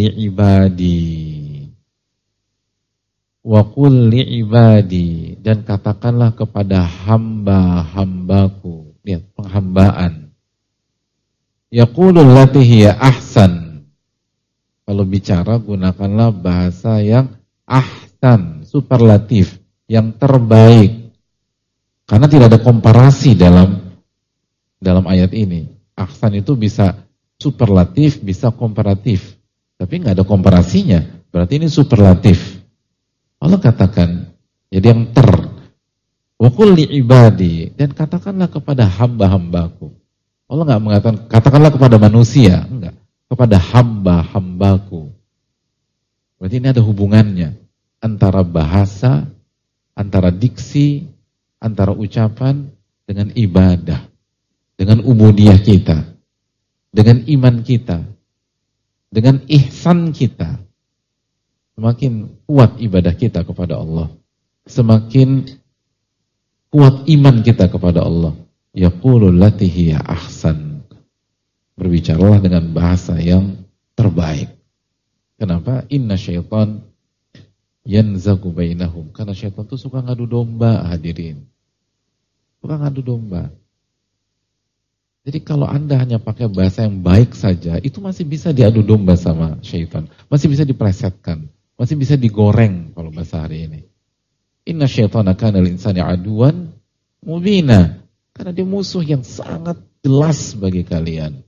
li'ibadi, dan katakanlah kepada hamba-hambaku. Lihat, penghambaan. Yaqulul lati hiya ahsan. Kalau bicara gunakanlah bahasa yang ahsan, superlatif, yang terbaik. Karena tidak ada komparasi dalam ayat ini. Ahsan itu bisa superlatif, bisa komparatif. Tapi nggak ada komparasinya. Berarti ini superlatif. Allah katakan, jadi yang wa qul li ibadi, dan katakanlah kepada hamba-hambaku. Allah nggak mengatakan katakanlah kepada manusia, enggak, kepada hamba-hambaku. Berarti ini ada hubungannya antara bahasa, antara diksi, antara ucapan dengan ibadah, dengan ubudiyah kita, dengan iman kita, dengan ihsan kita. Semakin kuat ibadah kita kepada Allah, semakin kuat iman kita kepada Allah. Yaqulul lati hiya ahsan. Berbicaralah dengan bahasa yang terbaik. Kenapa? Inna syaitan yanzagu bainahum. Karena syaitan itu suka ngadu domba, hadirin. Suka ngadu domba. Jadi kalau Anda hanya pakai bahasa yang baik saja, itu masih bisa diadu domba sama syaitan. Masih bisa dipresetkan. Masih bisa digoreng kalau bahasa hari ini. Inna syaitana kana lil insani aduwan mubina. Karena dia musuh yang sangat jelas bagi kalian.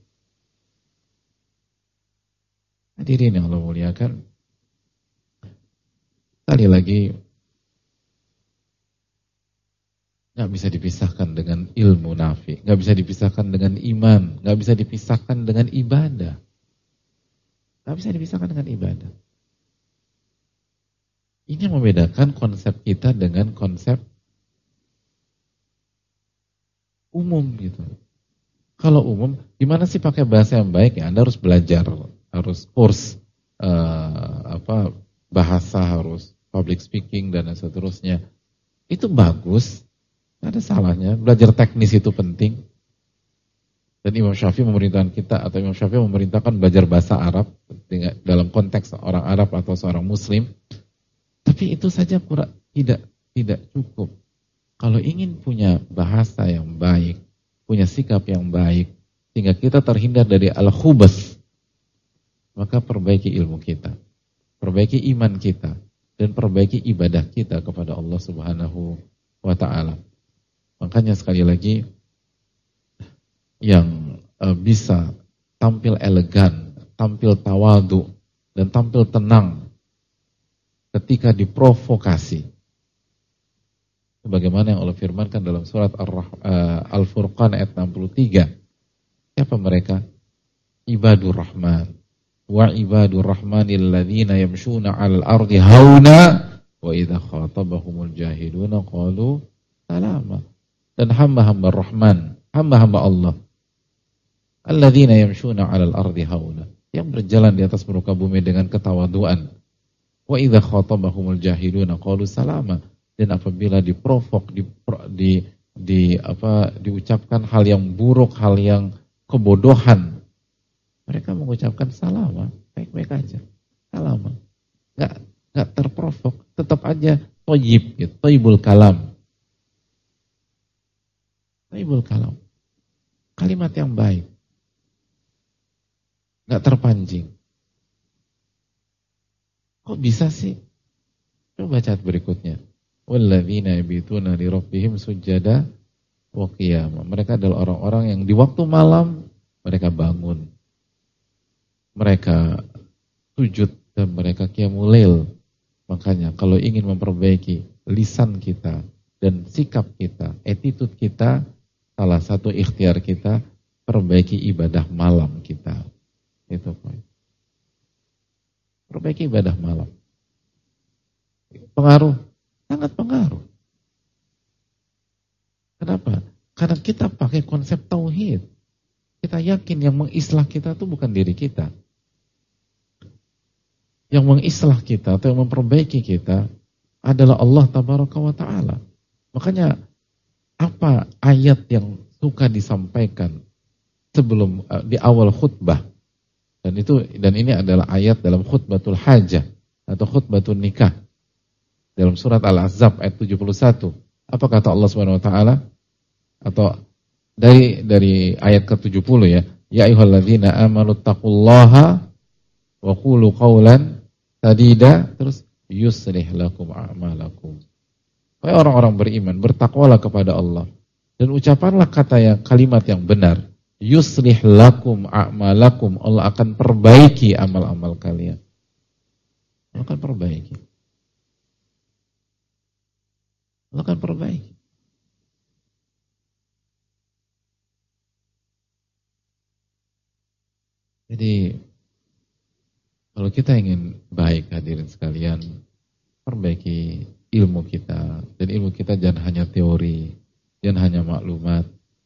Hadirin yang Allah muliakan. Sekali lagi, gak bisa dipisahkan dengan ilmu nafi, gak bisa dipisahkan dengan iman, gak bisa dipisahkan dengan ibadah. Gak bisa dipisahkan dengan ibadah. Ini yang membedakan konsep kita dengan konsep umum gitu. Kalau umum, gimana sih pakai bahasa yang baik? Ya Anda harus belajar, harus kurs bahasa, harus public speaking dan seterusnya. Itu bagus, tidak ada salahnya. Belajar teknis itu penting. Dan Imam Syafi'i memerintahkan kita, atau Imam Syafi'i memerintahkan belajar bahasa Arab dalam konteks orang Arab atau seorang Muslim. Tapi itu saja tidak cukup. Kalau ingin punya bahasa yang baik, punya sikap yang baik, sehingga kita terhindar dari al-khubats, maka perbaiki ilmu kita, perbaiki iman kita, dan perbaiki ibadah kita kepada Allah Subhanahu wa ta'ala. Makanya sekali lagi, yang bisa tampil elegan, tampil tawadu, dan tampil tenang ketika diprovokasi, sebagaimana yang Allah firmankan dalam surat Al-Furqan ayat 63. Siapa mereka? Ibadur Rahman. Wa ibadur Rahmanil ladzina yamshuna 'alal ardi hauna wa idza khatabahumul jahiluna qalu salama. Dan hamba-hamba Rahman, hamba-hamba Allah. Alladzina yamshuna 'alal ardi hauna, yang berjalan di atas muka bumi dengan ketawaduan. Wa idza khatabahumul jahiluna qalu salama. Dan apabila diprovok, diucapkan hal yang buruk, hal yang kebodohan, mereka mengucapkan salama, baik-baik aja, salama, nggak terprovok, tetap aja thayyib, gitu, thayyibul kalam, kalimat yang baik, nggak terpancing. Kok bisa sih? Coba baca berikutnya. Walladzina yabituna li rabbihim sujada wa qiyama. Mereka adalah orang-orang yang di waktu malam mereka bangun, mereka sujud, dan mereka qiyamul lail. Makanya kalau ingin memperbaiki lisan kita dan sikap kita, attitude kita, salah satu ikhtiar kita, perbaiki ibadah malam kita. Itu poin. Perbaiki ibadah malam. Pengaruh, sangat pengaruh. Kenapa? Karena kita pakai konsep tauhid. Kita yakin yang mengislah kita itu bukan diri kita. Yang mengislah kita atau yang memperbaiki kita adalah Allah Tabaraka wa Ta'ala. Makanya apa ayat yang suka disampaikan sebelum di awal khutbah, dan ini adalah ayat dalam khutbatul hajah atau khutbatul nikah dalam surat Al-Ahzab ayat 71. Apa kata Allah Subhanahu wa taala? Atau dari ayat ke-70 ya. Ya ayyuhalladzina amanu taqullaha wa qulu qawlan sadida, terus yuslih lakum a'malakum. Wahai orang-orang beriman, bertakwalah kepada Allah dan ucapkanlah kalimat yang benar. Yuslih lakum a'malakum, Allah akan perbaiki amal-amal kalian. Allah akan perbaiki. Allah akan perbaiki. Jadi kalau kita ingin baik, hadirin sekalian, perbaiki ilmu kita. Dan ilmu kita jangan hanya teori, jangan hanya maklumat.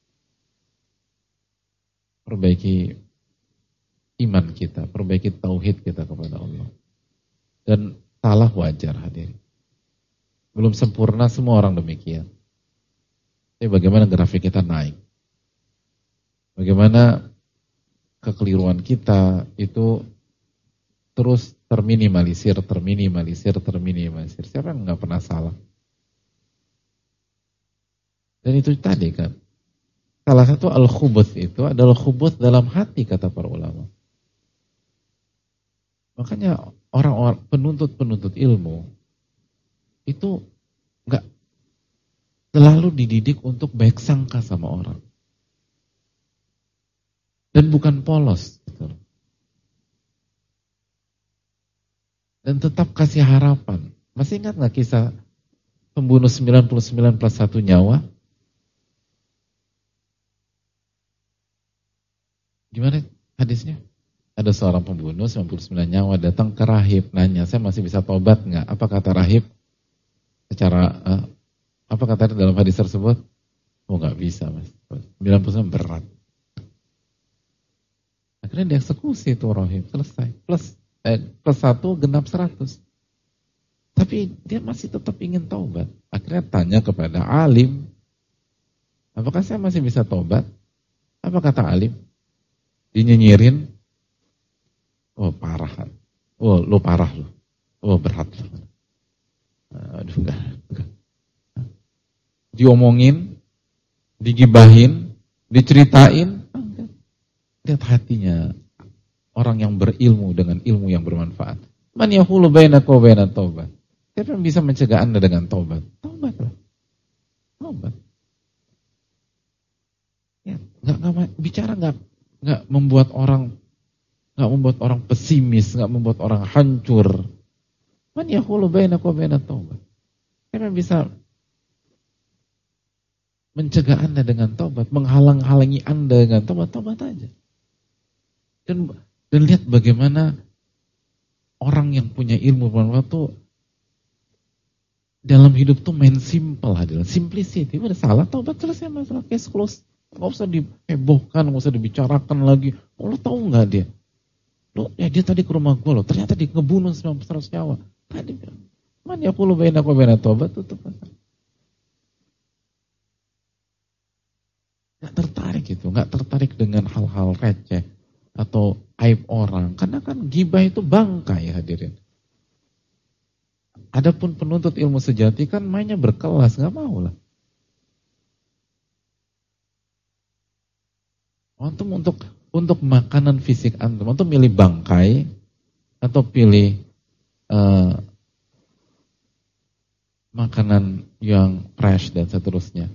Perbaiki iman kita, perbaiki tauhid kita kepada Allah. Dan salah wajar, hadirin. Belum sempurna, semua orang demikian. Tapi bagaimana grafik kita naik? Bagaimana kekeliruan kita itu terus terminimalisir. Siapa yang nggak pernah salah? Dan itu tadi kan, salah satu al-khubuth itu adalah khubuth dalam hati, kata para ulama. Makanya orang-orang penuntut ilmu itu nggak selalu dididik untuk baik sangka sama orang. Dan bukan polos. Gitu. Dan tetap kasih harapan. Masih ingat gak kisah pembunuh 99 plus 1 nyawa? Gimana hadisnya? Ada seorang pembunuh 99 nyawa datang ke rahib, nanya, saya masih bisa tobat gak? Apa kata rahib? Apa kata dalam hadis tersebut? Oh gak bisa mas, 99 berat. Akhirnya dieksekusi itu rahib, selesai. Plus 1 genap 100. Tapi dia masih tetap ingin taubat. Akhirnya tanya kepada alim, apakah saya masih bisa taubat? Apa kata alim? Dinyinyirin, oh parah, oh lo parah lo, oh berat lo. Aduh enggak. Diomongin, digibahin, diceritain. Lihat hatinya orang yang berilmu dengan ilmu yang bermanfaat. Man yahulu bainaka wa bainat taubat. Siapa yang bisa mencegah Anda dengan taubat? Taubatlah. Taubat. Ya, enggak membuat orang pesimis, enggak membuat orang hancur. Man yahulu bainaka wa bainat taubat. Siapa yang bisa mencegah Anda dengan taubat, menghalang-halangi Anda dengan taubat aja. Dan lihat bagaimana orang yang punya ilmu bermanfaat tuh dalam hidup tuh main simple, hadirin. Simplicity, udah salah, taubat, selesai masalah, case close. Nggak usah dihebohkan, nggak usah dibicarakan lagi. Oh, lo tahu nggak dia? Dia tadi ke rumah gue, ternyata dia ngebunuh 100 nyawa. Tadi, man yaqulu bainaka wa bainat taubat, tutup. Nggak tertarik dengan hal-hal receh atau aib orang, karena kan ghibah itu bangkai, hadirin. Adapun penuntut ilmu sejati kan mainnya berkelas, nggak mau lah. Antum untuk makanan fisik antum milih bangkai atau pilih makanan yang fresh dan seterusnya.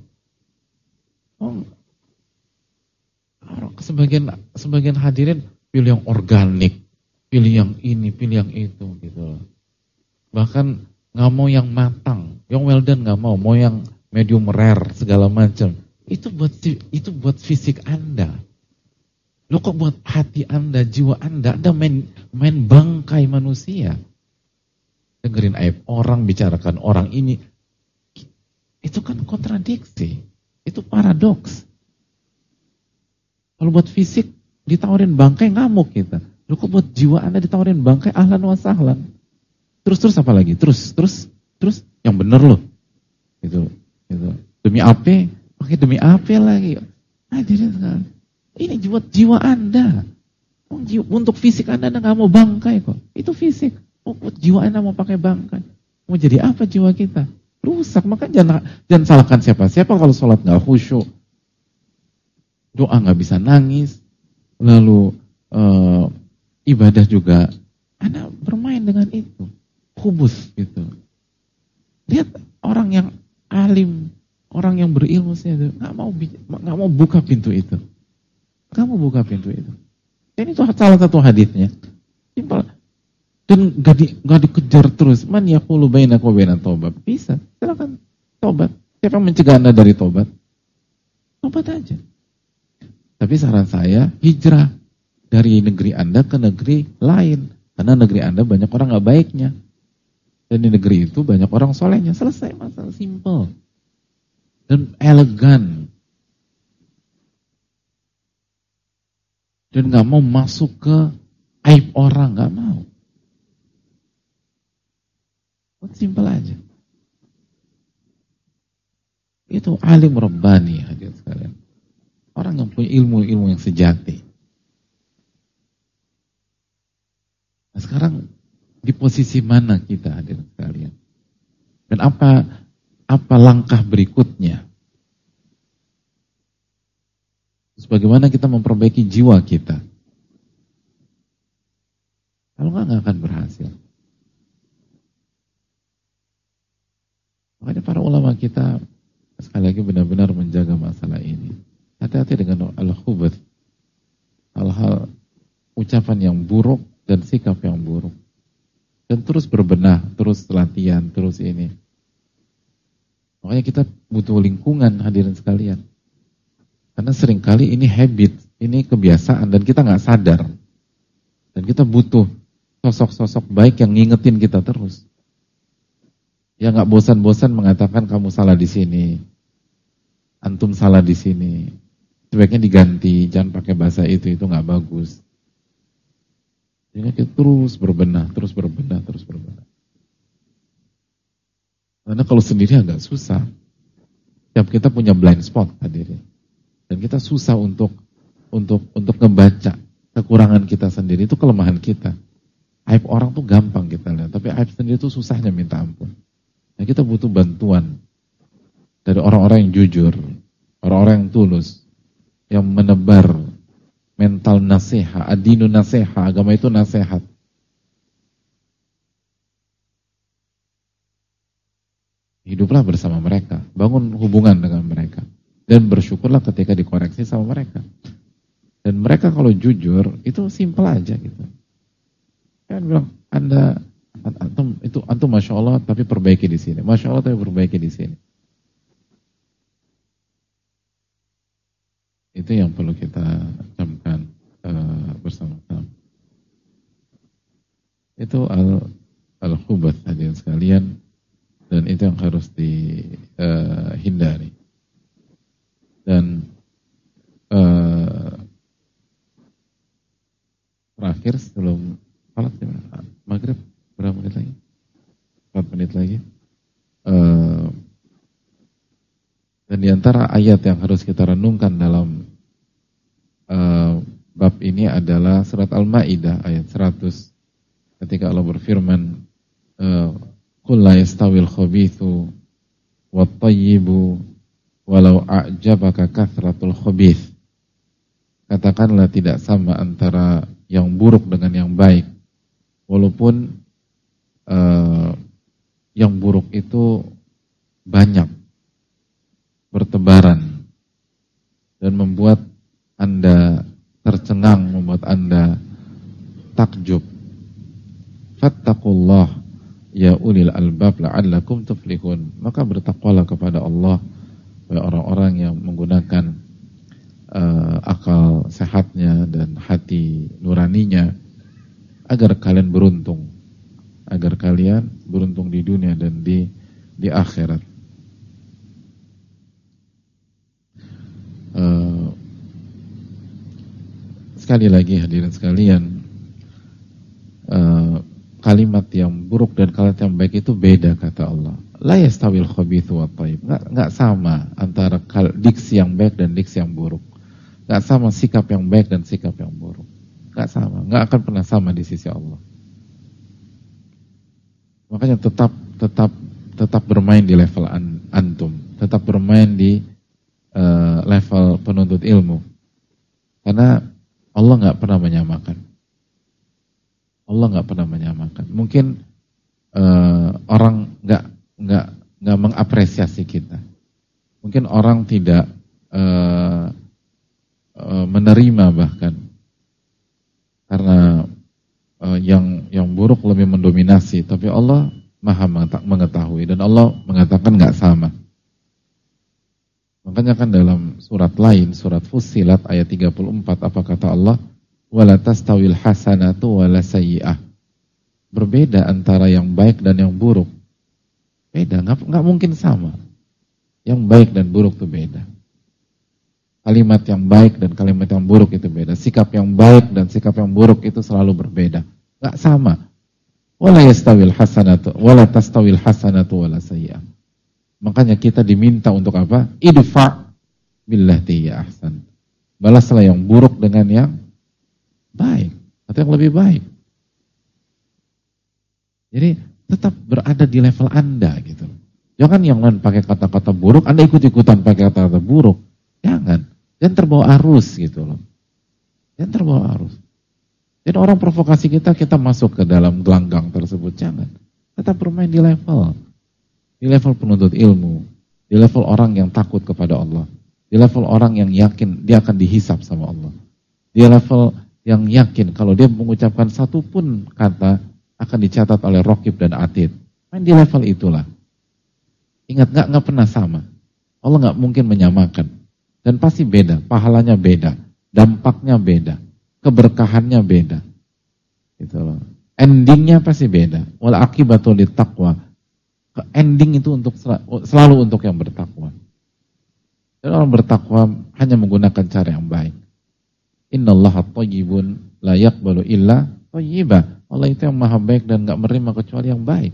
Sebagian hadirin pilih yang organik, pilih yang ini, pilih yang itu gitu. Bahkan nggak mau yang matang, yang well done nggak mau yang medium rare segala macam. Itu buat fisik Anda. Lo kok buat hati Anda, jiwa Anda main bangkai manusia. Dengerin aib orang, bicarakan orang ini. Itu kan kontradiksi. Itu paradoks. Kalau buat fisik ditawarin bangkai, ngamuk kita. Lo kok buat jiwa Anda ditawarin bangkai, ahlan wa sahlan. Terus apa lagi? Terus yang bener loh. Gitu. Demi apa? Pakai demi apa lagi? Ini buat jiwa Anda. Untuk fisik Anda nggak mau bangkai kok. Itu fisik. Buat jiwa Anda mau pakai bangkai. Mau jadi apa jiwa kita? Rusak. Maka jangan salahkan siapa-siapa kalau sholat nggak khusyuk. Doa nggak bisa nangis, lalu ibadah juga, Anda bermain dengan itu, khubus gitu. Lihat orang yang alim, orang yang berilmu itu nggak mau buka pintu itu, nggak mau buka pintu itu. Ini tuh salah satu hadisnya, simpel. Dan nggak dikejar terus. Man yaqulu bainaka wa bainat taubat. Bisa, silakan tobat. Siapa yang mencegah Anda dari tobat? Tobat aja. Tapi saran saya, hijrah dari negeri Anda ke negeri lain. Karena negeri Anda banyak orang nggak baiknya. Dan di negeri itu banyak orang solehnya. Selesai masalah, simple. Dan elegan. Dan nggak mau masuk ke aib orang, nggak mau. Simpel aja. Itu alim rabbani, hadirin sekalian. Orang yang punya ilmu yang sejati. Nah, sekarang di posisi mana kita, hadirin sekalian? Dan apa langkah berikutnya? Terus bagaimana kita memperbaiki jiwa kita? Kalau nggak akan berhasil. Makanya para ulama kita sekali lagi benar-benar menjaga masalah ini. Hati-hati dengan al-khubuth, hal-hal ucapan yang buruk dan sikap yang buruk. Dan terus berbenah, terus latihan, terus ini. Makanya kita butuh lingkungan, hadirin sekalian. Karena seringkali ini habit, ini kebiasaan dan kita nggak sadar. Dan kita butuh sosok-sosok baik yang ngingetin kita terus. Ya nggak bosan-bosan mengatakan kamu salah di sini, antum salah di sini, sebaiknya diganti, jangan pakai bahasa itu nggak bagus. Jadi kita terus berbenah. Karena kalau sendiri agak susah. Tiap kita punya blind spot hadirin, dan kita susah untuk ngebaca kekurangan kita sendiri, itu kelemahan kita. Aib orang tuh gampang kita lihat, tapi aib sendiri itu susahnya minta ampun. Nah, kita butuh bantuan dari orang-orang yang jujur, orang-orang yang tulus, yang menebar mental nasihat, ad-dinu nasihat, agama itu nasihat. Hiduplah bersama mereka, bangun hubungan dengan mereka, dan bersyukurlah ketika dikoreksi sama mereka. Dan mereka kalau jujur, itu simpel aja gitu. Kan bilang, antum masya Allah tapi perbaiki di sini, masya Allah tapi perbaiki di sini. Itu yang perlu kita camkan bersama-sama. Itu al-khubuth hadirin sekalian, dan itu yang harus dihindari. Dan terakhir sebelum salat maghrib berapa menit lagi? 4 menit lagi. Dan diantara ayat yang harus kita renungkan dalam bab ini adalah surat Al-Maidah ayat 100, ketika Allah berfirman, qul la yastawil khabithu wat thayyibu walau a'jabaka kathratul khabith. Katakanlah tidak sama antara yang buruk dengan yang baik, walaupun yang buruk itu banyak, bertebaran, dan membuat Anda tercengang, membuat Anda takjub. Fattaqullah ya ulil albab la'allakum tuflihun. Maka bertakwalah kepada Allah, orang-orang yang menggunakan akal sehatnya dan hati nuraninya, agar kalian beruntung, di dunia dan di akhirat. Sekali lagi hadirin sekalian, kalimat yang buruk dan kalimat yang baik itu beda, kata Allah. La yastawil khabithu wat thayyib. Enggak sama antara diksi yang baik dan diksi yang buruk. Enggak sama sikap yang baik dan sikap yang buruk. Enggak sama, enggak akan pernah sama di sisi Allah. Makanya tetap bermain di level antum, tetap bermain di level penuntut ilmu. Karena Allah nggak pernah menyamakan. Allah nggak pernah menyamakan. Mungkin orang nggak mengapresiasi kita. Mungkin orang tidak menerima bahkan karena yang buruk lebih mendominasi. Tapi Allah Maha mengetahui dan Allah mengatakan nggak sama. Makanya kan dalam surat lain, surat Fussilat ayat 34, apa kata Allah? Wala tastawil hasanatu wala sayyi'ah. Berbeda antara yang baik dan yang buruk. Beda, nggak mungkin sama. Yang baik dan buruk itu beda. Kalimat yang baik dan kalimat yang buruk itu beda. Sikap yang baik dan sikap yang buruk itu selalu berbeda. Nggak sama. Wala yastawil hasanatu wala tastawil hasanatu wala sayyi'ah. Makanya kita diminta untuk apa? Idfa billati ya ahsan. Balaslah yang buruk dengan yang baik atau yang lebih baik. Jadi tetap berada di level Anda gitu. Jangan yang lain pakai kata-kata buruk, Anda ikut-ikutan pakai kata-kata buruk. Jangan terbawa arus gitu loh. Jangan terbawa arus. Jadi orang provokasi kita masuk ke dalam gelanggang tersebut. Jangan. Tetap bermain di level penuntut ilmu, di level orang yang takut kepada Allah, di level orang yang yakin dia akan dihisap sama Allah, di level yang yakin kalau dia mengucapkan satu pun kata akan dicatat oleh Raqib dan Atid. Main di level itulah. Ingat, nggak pernah sama. Allah nggak mungkin menyamakan dan pasti beda, pahalanya beda, dampaknya beda, keberkahannya beda, gitu loh. Endingnya pasti beda. Wal aqibatu littaqwa. Ending itu untuk selalu untuk yang bertakwa. Dan orang bertakwa hanya menggunakan cara yang baik. Innallaha thayyibun la yaqbalu illa thayyiba. Allah itu yang maha baik dan enggak menerima kecuali yang baik.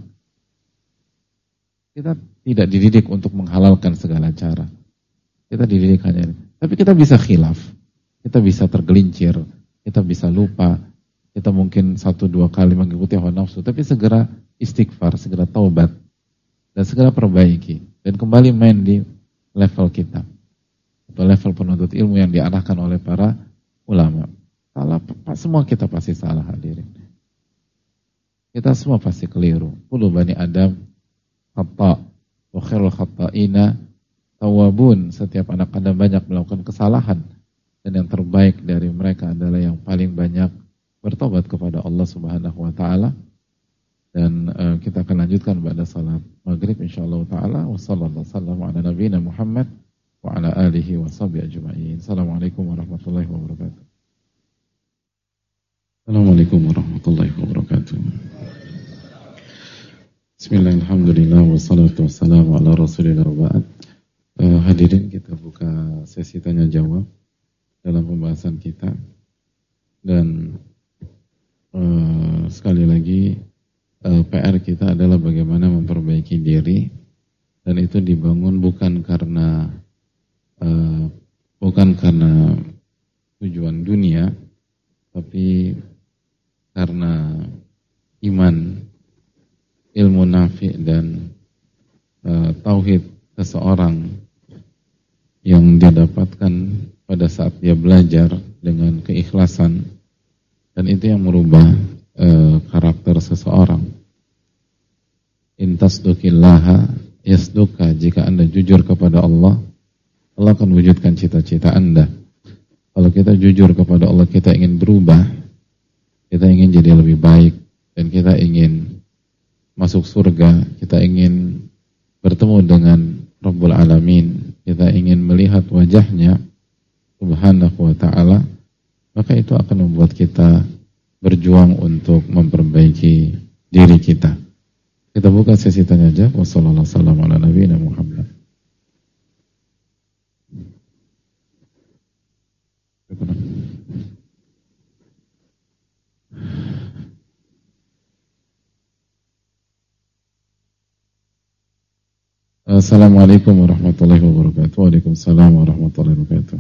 Kita tidak dididik untuk menghalalkan segala cara. Kita dididik hanya ini. Tapi kita bisa khilaf. Kita bisa tergelincir, kita bisa lupa. Kita mungkin 1-2 kali mengikuti hawa nafsu, tapi segera istighfar, segera taubat. Dan segera perbaiki dan kembali main di level kita atau level penuntut ilmu yang diarahkan oleh para ulama. Salah, semua kita pasti salah hadirin. Kita semua pasti keliru. Kullu bani Adam khata' wa khairul khata'ina tawwabun. Setiap anak Adam banyak melakukan kesalahan dan yang terbaik dari mereka adalah yang paling banyak bertobat kepada Allah Subhanahu wa taala. Dan kita akan lanjutkan pada salat maghrib insyaallah taala. Wassallallahu wasallam ala nabiyina Muhammad wa ala alihi washabihi ajma'in. Assalamualaikum warahmatullahi wabarakatuh. Assalamualaikum warahmatullahi wabarakatuh. Bismillahirrahmanirrahim. Alhamdulillah wassalatu wassalamu ala Rasulillah wa ba'd. Hadirin, kita buka sesi tanya jawab dalam pembahasan kita. Dan sekali lagi PR kita adalah bagaimana memperbaiki diri, dan itu dibangun bukan karena tujuan dunia, tapi karena iman, ilmu nafi dan tauhid seseorang yang dia dapatkan pada saat dia belajar dengan keikhlasan, dan itu yang merubah karakter seseorang. Intasdukillaha yasduka. Jika Anda jujur kepada Allah, Allah akan wujudkan cita-cita Anda. Kalau kita jujur kepada Allah, kita ingin berubah, kita ingin jadi lebih baik, dan kita ingin masuk surga, kita ingin bertemu dengan Rabbul Alamin, kita ingin melihat wajahnya Subhanahu wa ta'ala, maka itu akan membuat kita berjuang untuk memperbaiki diri kita. Kita buka sesi tanya jawab. Wassallallahu wasallam ala nabiyina Muhammad. Assalamualaikum warahmatullahi wabarakatuh. Waalaikumsalam warahmatullahi wabarakatuh.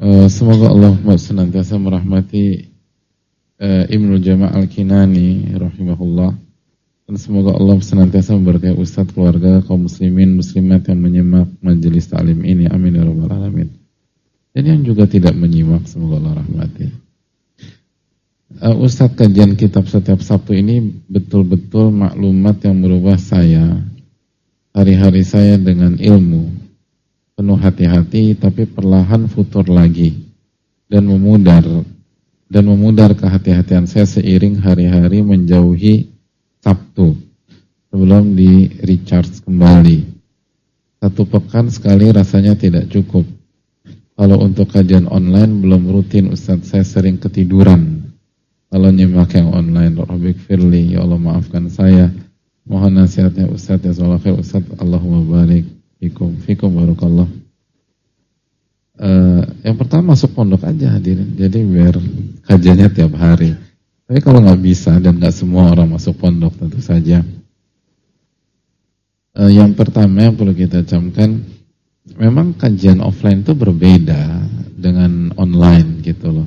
Semoga Allah senantiasa merahmati Ibnu Jama' Al-Kinani rahimahullah, dan semoga Allah senantiasa memberkahi Ustadz, keluarga, kaum muslimin muslimat yang menyimak majelis ta'lim ini, amin ya rabbal alamin. Dan yang juga tidak menyimak, semoga Allah rahmati. Ustadz, kajian kitab setiap Sabtu ini betul-betul maklumat yang merubah saya, hari-hari saya dengan ilmu, penuh hati-hati tapi perlahan futur lagi dan memudar kehati-hatian saya seiring hari-hari menjauhi Sabtu sebelum di recharge kembali. 1 pekan sekali rasanya tidak cukup. Kalau untuk kajian online belum rutin Ustadz, saya sering ketiduran kalau nyimak yang online. Rabbik firli, ya Allah maafkan saya. Mohon nasihatnya Ustadz, ya Allah khair Ustadz, Allahumma barik fikum barakallah. Yang pertama masuk pondok aja hadirin, jadi biar kajiannya tiap hari. Tapi kalau nggak bisa dan nggak semua orang masuk pondok tentu saja. Yang pertama yang perlu kita camkan, memang kajian offline itu berbeda dengan online gitu loh.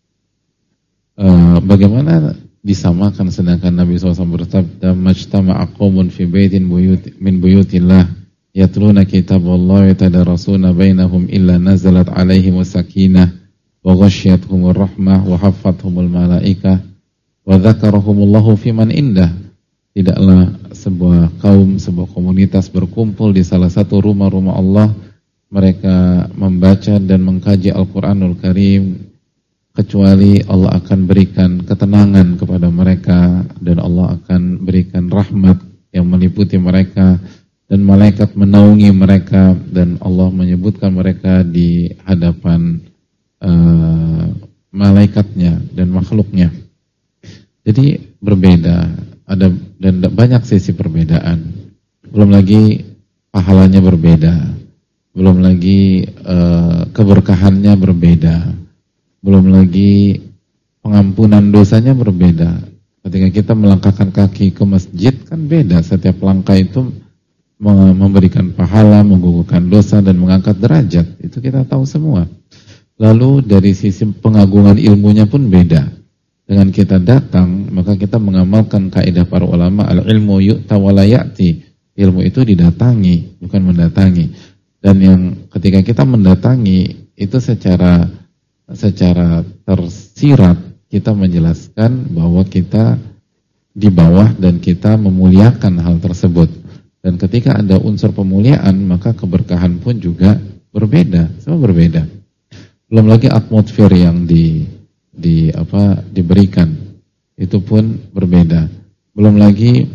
Bagaimana disamakan sedangkan Nabi SAW bersabda, "Majtama'a qaumun fi baitin min buyutillah yatluna kitaballahi yatadarasuna bainahum illa nazalat alaihimus sakinah wa ghasyiyatuhumur rahmah wa haffathumul malaikah wa dzakarahumullahu fiman indah." Tidaklah sebuah kaum, sebuah komunitas berkumpul di salah satu rumah-rumah Allah, mereka membaca dan mengkaji Al-Qur'anul Karim, kecuali Allah akan berikan ketenangan kepada mereka dan Allah akan berikan rahmat yang meliputi mereka, dan malaikat menaungi mereka, dan Allah menyebutkan mereka di hadapan malaikatnya dan makhluknya. Jadi berbeda, ada dan banyak sisi perbedaan. Belum lagi pahalanya berbeda, belum lagi keberkahannya berbeda, belum lagi pengampunan dosanya berbeda. Ketika kita melangkahkan kaki ke masjid kan beda, setiap langkah itu memberikan pahala, menggugurkan dosa dan mengangkat derajat. Itu kita tahu semua. Lalu dari sisi pengagungan ilmunya pun beda. Dengan kita datang, maka kita mengamalkan kaidah para ulama, al-ilmu yu'ta wa la ya'ti. Ilmu itu didatangi, bukan mendatangi. Dan yang ketika kita mendatangi itu secara tersirat kita menjelaskan bahwa kita di bawah dan kita memuliakan hal tersebut. Dan ketika ada unsur pemuliaan, maka keberkahan pun juga berbeda, semua berbeda. Belum lagi atmosfer yang diberikan, itu pun berbeda. Belum lagi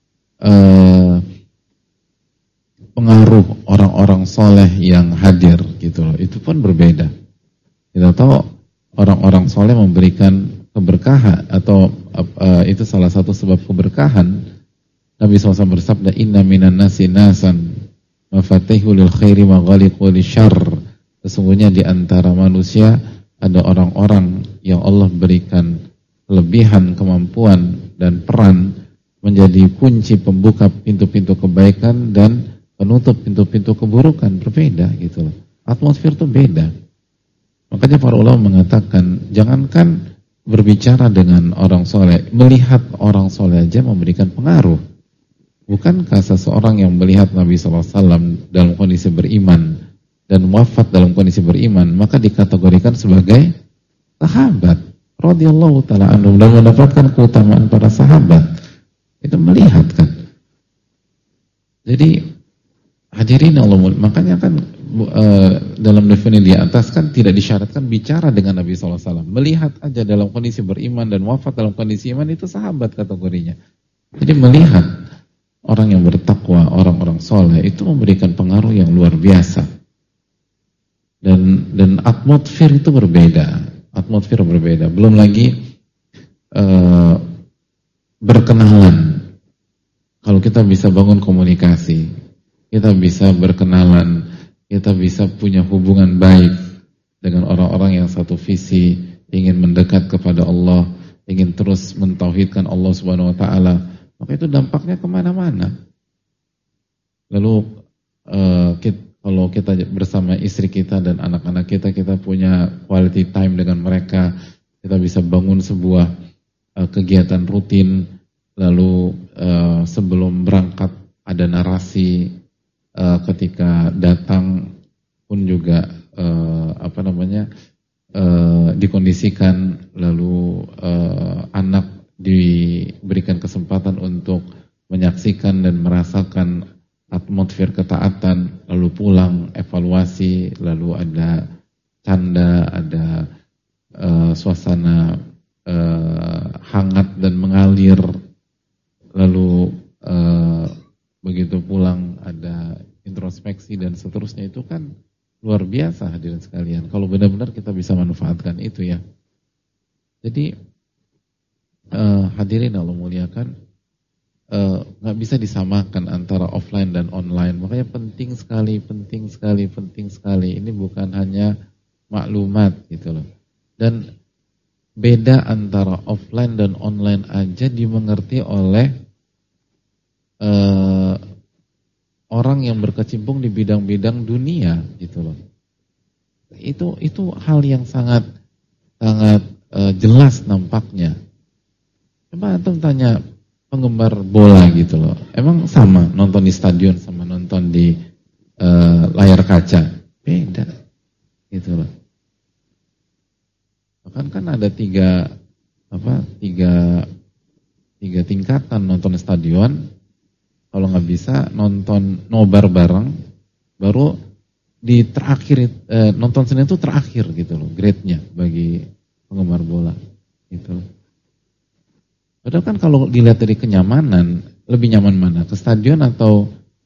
pengaruh orang-orang soleh yang hadir, gitu loh, itu pun berbeda. Kita tahu orang-orang soleh memberikan keberkahan, atau itu salah satu sebab keberkahan. Nabi SAW bersabda, "Inna minan nasi nasan mafatihu lil khairi wa ghaliqu lisyarr." Sesungguhnya di antara manusia ada orang-orang yang Allah berikan kelebihan, kemampuan dan peran menjadi kunci pembuka pintu-pintu kebaikan dan penutup pintu-pintu keburukan. Berbeda gitu loh. Atmosfer itu beda. Makanya para ulama mengatakan, jangankan berbicara dengan orang soleh, melihat orang soleh aja memberikan pengaruh. Bukankah seseorang yang melihat Nabi SAW dalam kondisi beriman dan wafat dalam kondisi beriman, maka dikategorikan sebagai sahabat radhiyallahu ta'ala anhum dan mendapatkan keutamaan para sahabat. Itu melihat kan. Jadi hadirin Allah, makanya kan dalam definisi di atas kan tidak disyaratkan bicara dengan Nabi SAW. Melihat aja dalam kondisi beriman dan wafat dalam kondisi iman, itu sahabat kategorinya. Jadi melihat orang yang bertakwa, orang-orang soleh itu memberikan pengaruh yang luar biasa. Dan atmosfer itu berbeda. Atmosfer berbeda. Belum lagi berkenalan. Kalau kita bisa bangun komunikasi, kita bisa berkenalan, kita bisa punya hubungan baik dengan orang-orang yang satu visi, ingin mendekat kepada Allah, ingin terus mentauhidkan Allah Subhanahu wa taala, maka itu dampaknya kemana-mana. Lalu Kalau kita bersama istri kita dan anak-anak kita, kita punya quality time dengan mereka, kita bisa bangun sebuah kegiatan rutin, lalu sebelum berangkat ada narasi, ketika datang pun juga dikondisikan, lalu anak diberikan kesempatan untuk menyaksikan dan merasakan atmosfer ketaatan, lalu pulang, evaluasi, lalu ada canda, ada suasana hangat dan mengalir, lalu begitu pulang ada introspeksi dan seterusnya. Itu kan luar biasa hadirin sekalian, kalau benar-benar kita bisa manfaatkan itu ya. Jadi hadirin Allah muliakan, nggak bisa disamakan antara offline dan online. Makanya penting sekali. Ini bukan hanya maklumat gitu loh. Dan beda antara offline dan online aja dimengerti oleh orang yang berkecimpung di bidang-bidang dunia gitu loh. Itu hal yang sangat jelas nampaknya. Coba antum tanya penggemar bola gitu loh, emang sama nonton di stadion sama nonton di layar kaca? Beda gitu loh. Bahkan kan ada tiga tingkatan nonton stadion. Kalau nggak bisa nonton nobar bareng, baru di terakhir nonton Senin itu terakhir gitu loh, grade-nya bagi penggemar bola gitu loh. Padahal kan kalau dilihat dari kenyamanan, lebih nyaman mana? Ke stadion atau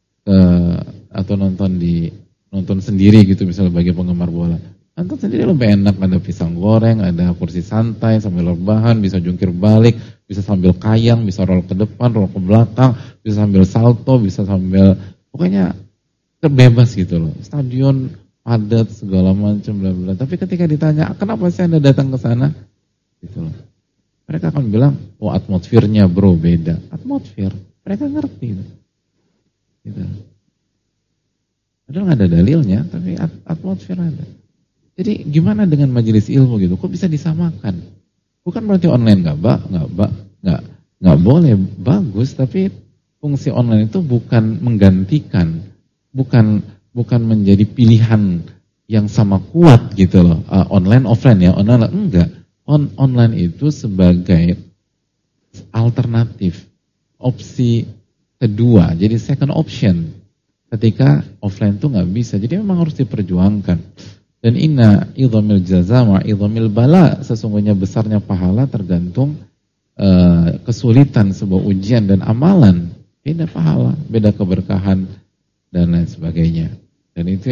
nonton sendiri gitu, misalnya bagi penggemar bola. Nonton sendiri lebih enak, ada pisang goreng, ada kursi santai sambil rebahan, bisa jungkir balik, bisa sambil kayang, bisa roll ke depan, roll ke belakang, bisa sambil salto, bisa sambil pokoknya terbebas gitu loh. Stadion padat segala macam bla bla. Tapi ketika ditanya, "Kenapa sih Anda datang ke sana?" gitu loh. Mereka akan bilang, "Oh, atmosfernya bro beda." Atmosfer, mereka ngerti gitu. Padahal nggak ada dalilnya, tapi atmosfer ada. Jadi gimana dengan majelis ilmu gitu? Kok bisa disamakan? Bukan berarti online nggak boleh, bagus, tapi fungsi online itu bukan menggantikan, bukan menjadi pilihan yang sama kuat gitu loh. Online offline ya, online enggak. Online itu sebagai alternatif, opsi kedua, jadi second option ketika offline itu nggak bisa. Jadi memang harus diperjuangkan. Dan inna idhamil jaza wa idhamil bala, sesungguhnya besarnya pahala tergantung kesulitan sebuah ujian dan amalan. Beda pahala, beda keberkahan dan lain sebagainya. Dan itu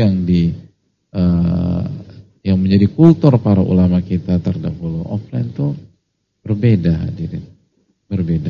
yang menjadi kultur para ulama kita terdahulu. Offline itu berbeda hadirin, berbeda.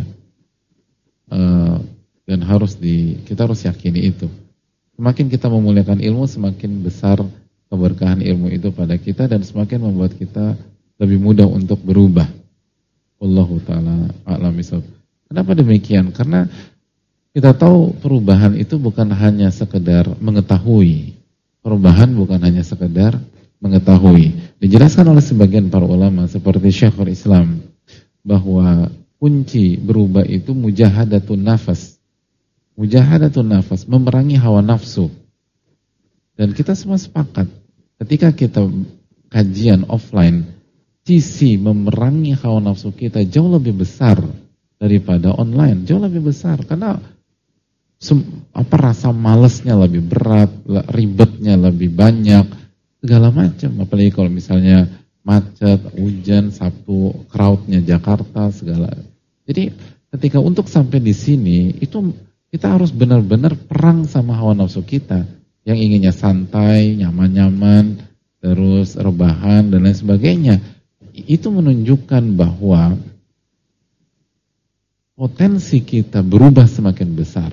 Dan kita harus yakini itu. Semakin kita memuliakan ilmu, semakin besar keberkahan ilmu itu pada kita dan semakin membuat kita lebih mudah untuk berubah. Wallahu ta'ala a'lam bishawab. Kenapa demikian? Karena kita tahu perubahan itu bukan hanya sekedar mengetahui. Perubahan bukan hanya sekedar mengetahui. Dijelaskan oleh sebagian para ulama seperti Syekhul Islam bahwa kunci berubah itu mujahadatun nafas. Mujahadatun nafas, memerangi hawa nafsu. Dan kita semua sepakat ketika kita kajian offline, sisi memerangi hawa nafsu kita jauh lebih besar daripada online, jauh lebih besar karena rasa malesnya lebih berat, ribetnya lebih banyak, segala macam. Apalagi kalau misalnya macet, hujan, Sabtu, crowdnya Jakarta, segala. Jadi ketika untuk sampai di sini itu kita harus benar-benar perang sama hawa nafsu kita yang inginnya santai, nyaman-nyaman, terus rebahan dan lain sebagainya. Itu menunjukkan bahwa potensi kita berubah semakin besar.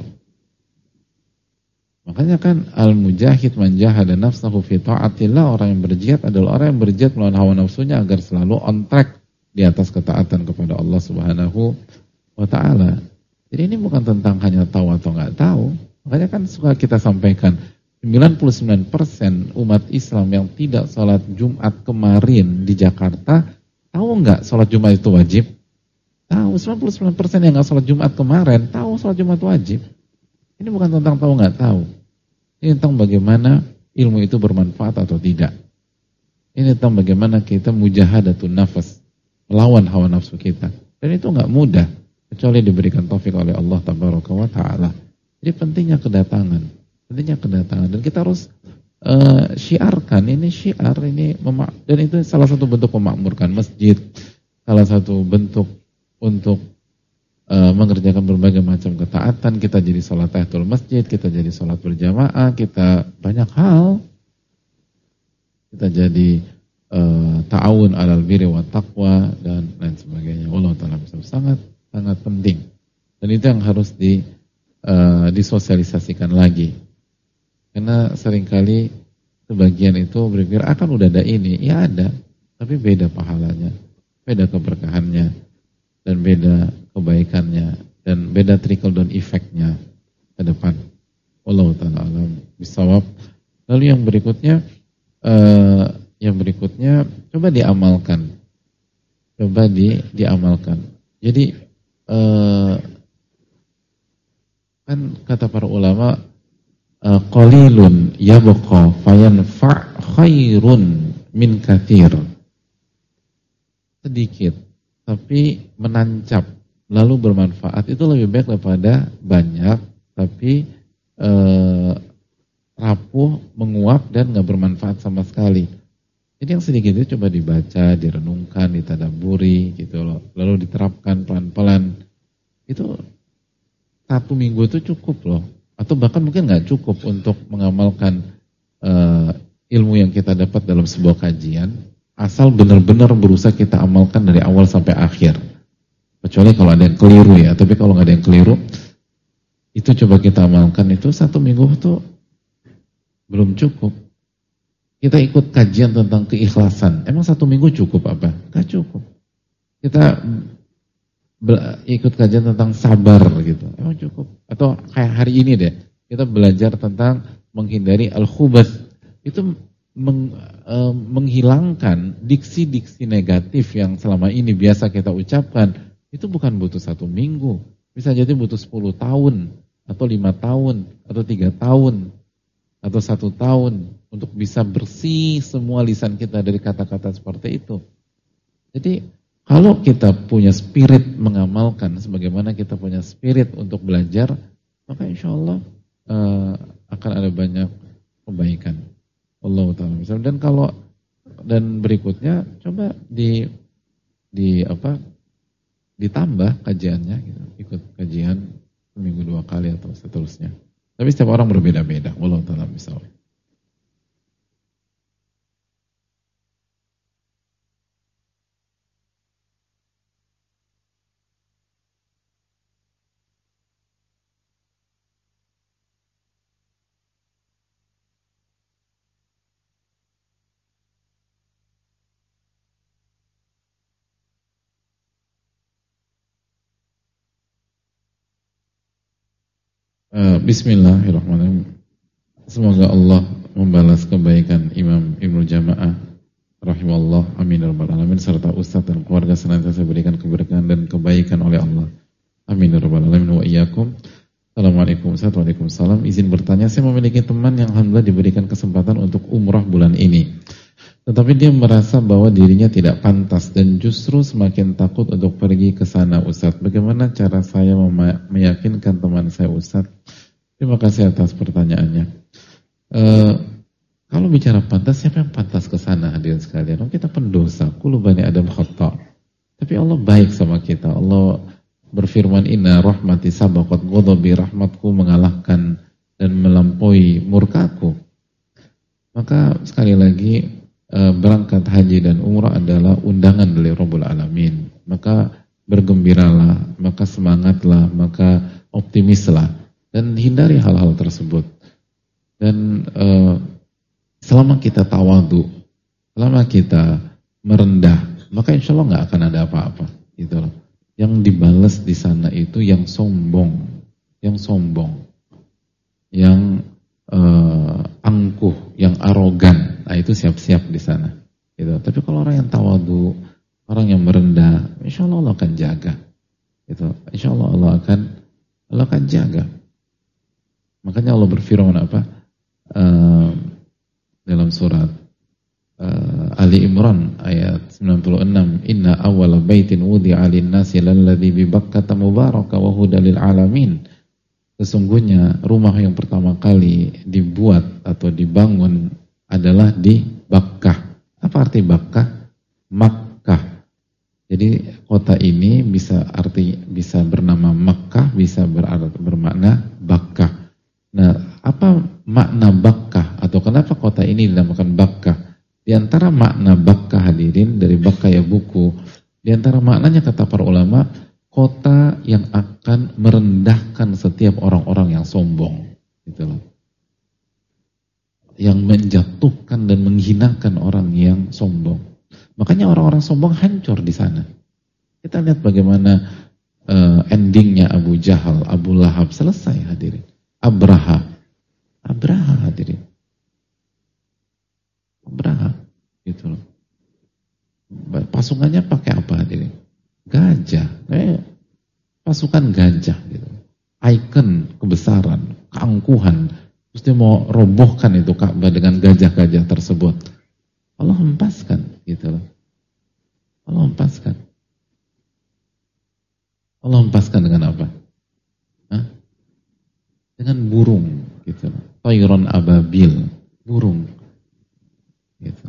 Makanya kan al-mujahid man jahada nafsahu fi ta'atillah, orang yang berjihad adalah orang yang berjihad melawan hawa nafsunya agar selalu on track di atas ketaatan kepada Allah Subhanahu wa taala. Jadi ini bukan tentang hanya tahu atau enggak tahu. Makanya kan suka kita sampaikan, 99% umat Islam yang tidak sholat Jumat kemarin di Jakarta, tahu nggak sholat Jumat itu wajib? Tahu. 99% yang nggak sholat Jumat kemarin tahu sholat Jumat wajib. Ini bukan tentang tahu nggak tahu. Ini tentang bagaimana ilmu itu bermanfaat atau tidak. Ini tentang bagaimana kita mujahadatun nafas, melawan hawa nafsu kita. Dan itu nggak mudah, kecuali diberikan taufik oleh Allah Tabaraka wa Ta'ala. Jadi pentingnya kedatangan. Dan kita harus syiarkan, ini syiar, dan itu salah satu bentuk memakmurkan masjid, salah satu bentuk untuk mengerjakan berbagai macam ketaatan. Kita jadi sholat tahiyatul masjid, kita jadi sholat berjamaah, kita banyak hal. Kita jadi ta'awun alal birri wa taqwa dan lain sebagainya. Allah Ta'ala sangat penting. Dan itu yang harus disosialisasikan lagi. Karena seringkali sebagian itu berpikir akan udah ada ini. Ya ada, tapi beda pahalanya, beda keberkahannya, dan beda kebaikannya, dan beda trickle down effect-nya ke depan. Wallahu ta'ala alam bisawab. Lalu yang berikutnya coba diamalkan. Diamalkan. Jadi kan kata para ulama, qalilun yabqa fayanfa' khairun min katsir. Sedikit tapi menancap lalu bermanfaat itu lebih baik daripada banyak tapi rapuh, menguap dan enggak bermanfaat sama sekali. Jadi yang sedikit itu coba dibaca, direnungkan, ditadaburi gitu loh. Lalu diterapkan pelan-pelan. Itu 1 minggu itu cukup loh. Atau bahkan mungkin nggak cukup untuk mengamalkan ilmu yang kita dapat dalam sebuah kajian, asal benar-benar berusaha kita amalkan dari awal sampai akhir. Kecuali kalau ada yang keliru ya, tapi kalau nggak ada yang keliru, itu coba kita amalkan. Itu 1 minggu itu belum cukup. Kita ikut kajian tentang keikhlasan, emang 1 minggu cukup apa? Nggak cukup. Kita ikut kajian tentang sabar gitu, emang cukup? Atau kayak hari ini deh, kita belajar tentang menghindari al-khubath, itu menghilangkan diksi-diksi negatif yang selama ini biasa kita ucapkan. Itu bukan butuh 1 minggu, bisa jadi butuh 10 tahun, atau 5 tahun, atau 3 tahun, atau 1 tahun, untuk bisa bersih semua lisan kita dari kata-kata seperti itu. Jadi kalau kita punya spirit mengamalkan, sebagaimana kita punya spirit untuk belajar, maka insya Allah akan ada banyak kebaikan. Allah Ta'ala. Dan berikutnya coba ditambah kajiannya, gitu. Ikut kajian seminggu 2 kali atau seterusnya. Tapi setiap orang berbeda-beda. Allah Ta'ala misalnya. Bismillahirrahmanirrahim. Semoga Allah membalas kebaikan Imam Ibnu Jama'ah rahimahullah, amin ya rabbal alamin, serta ustaz dan keluarga senantiasa berikan keberkahan dan kebaikan oleh Allah, amin ya rabbal alamin, wa iyyakum. Assalamualaikum warahmatullahi wabarakatuh. Izin bertanya, saya memiliki teman yang alhamdulillah diberikan kesempatan untuk umrah bulan ini, tetapi dia merasa bahwa dirinya tidak pantas dan justru semakin takut untuk pergi ke sana. Ustaz, bagaimana cara saya meyakinkan teman saya, Ustaz? Terima kasih atas pertanyaannya. Kalau bicara pantas, siapa yang pantas ke sana, hadirin sekalian? Kita pendosa, kullu bani Adam khata'. Tapi Allah baik sama kita. Allah berfirman, inna rahmati sabaqat ghadabi, rahmatku mengalahkan dan melampaui murkaku. Maka sekali lagi, berangkat haji dan umrah adalah undangan dari Rabbul Alamin. Maka bergembiralah, maka semangatlah, maka optimislah, dan hindari hal-hal tersebut. Dan selama kita tawadhu, selama kita merendah, maka insya Allah nggak akan ada apa-apa. Gitu loh. Yang dibalas di sana itu yang sombong, yang Makanya Allah berfirman apa? Dalam surat Ali Imran ayat 96, Inna awwala baitin wudi'a lin-nasi lalladzi bi Bakkata mubaraka wa hudan lil alamin. Sesungguhnya rumah yang pertama kali dibuat atau dibangun adalah di Bakkah. Apa arti Bakkah? Makkah. Jadi kota ini bisa bernama Makkah, bisa bermakna Bakkah. Nah, apa makna Bakkah atau kenapa kota ini dinamakan Bakkah? Di antara makna Bakkah, hadirin, dari Bakkah ya buku, di antara maknanya kata para ulama, kota yang akan merendahkan setiap orang-orang yang sombong, gitu loh. Yang menjatuhkan dan menghinakan orang yang sombong. Makanya orang-orang sombong hancur di sana. Kita lihat bagaimana endingnya Abu Jahal, Abu Lahab, selesai, hadirin. Abraha hadirin. Abraha, gitu loh. Pasukannya pakai apa, hadirin? Gajah, pasukan gajah, gitu. Ikon kebesaran, keangkuhan. Terus dia mau robohkan itu Ka'bah dengan gajah-gajah tersebut. Allah hempaskan, gitu loh. Allah hempaskan dengan apa? Dengan burung, gitu loh. Tayron ababil, burung, gitu.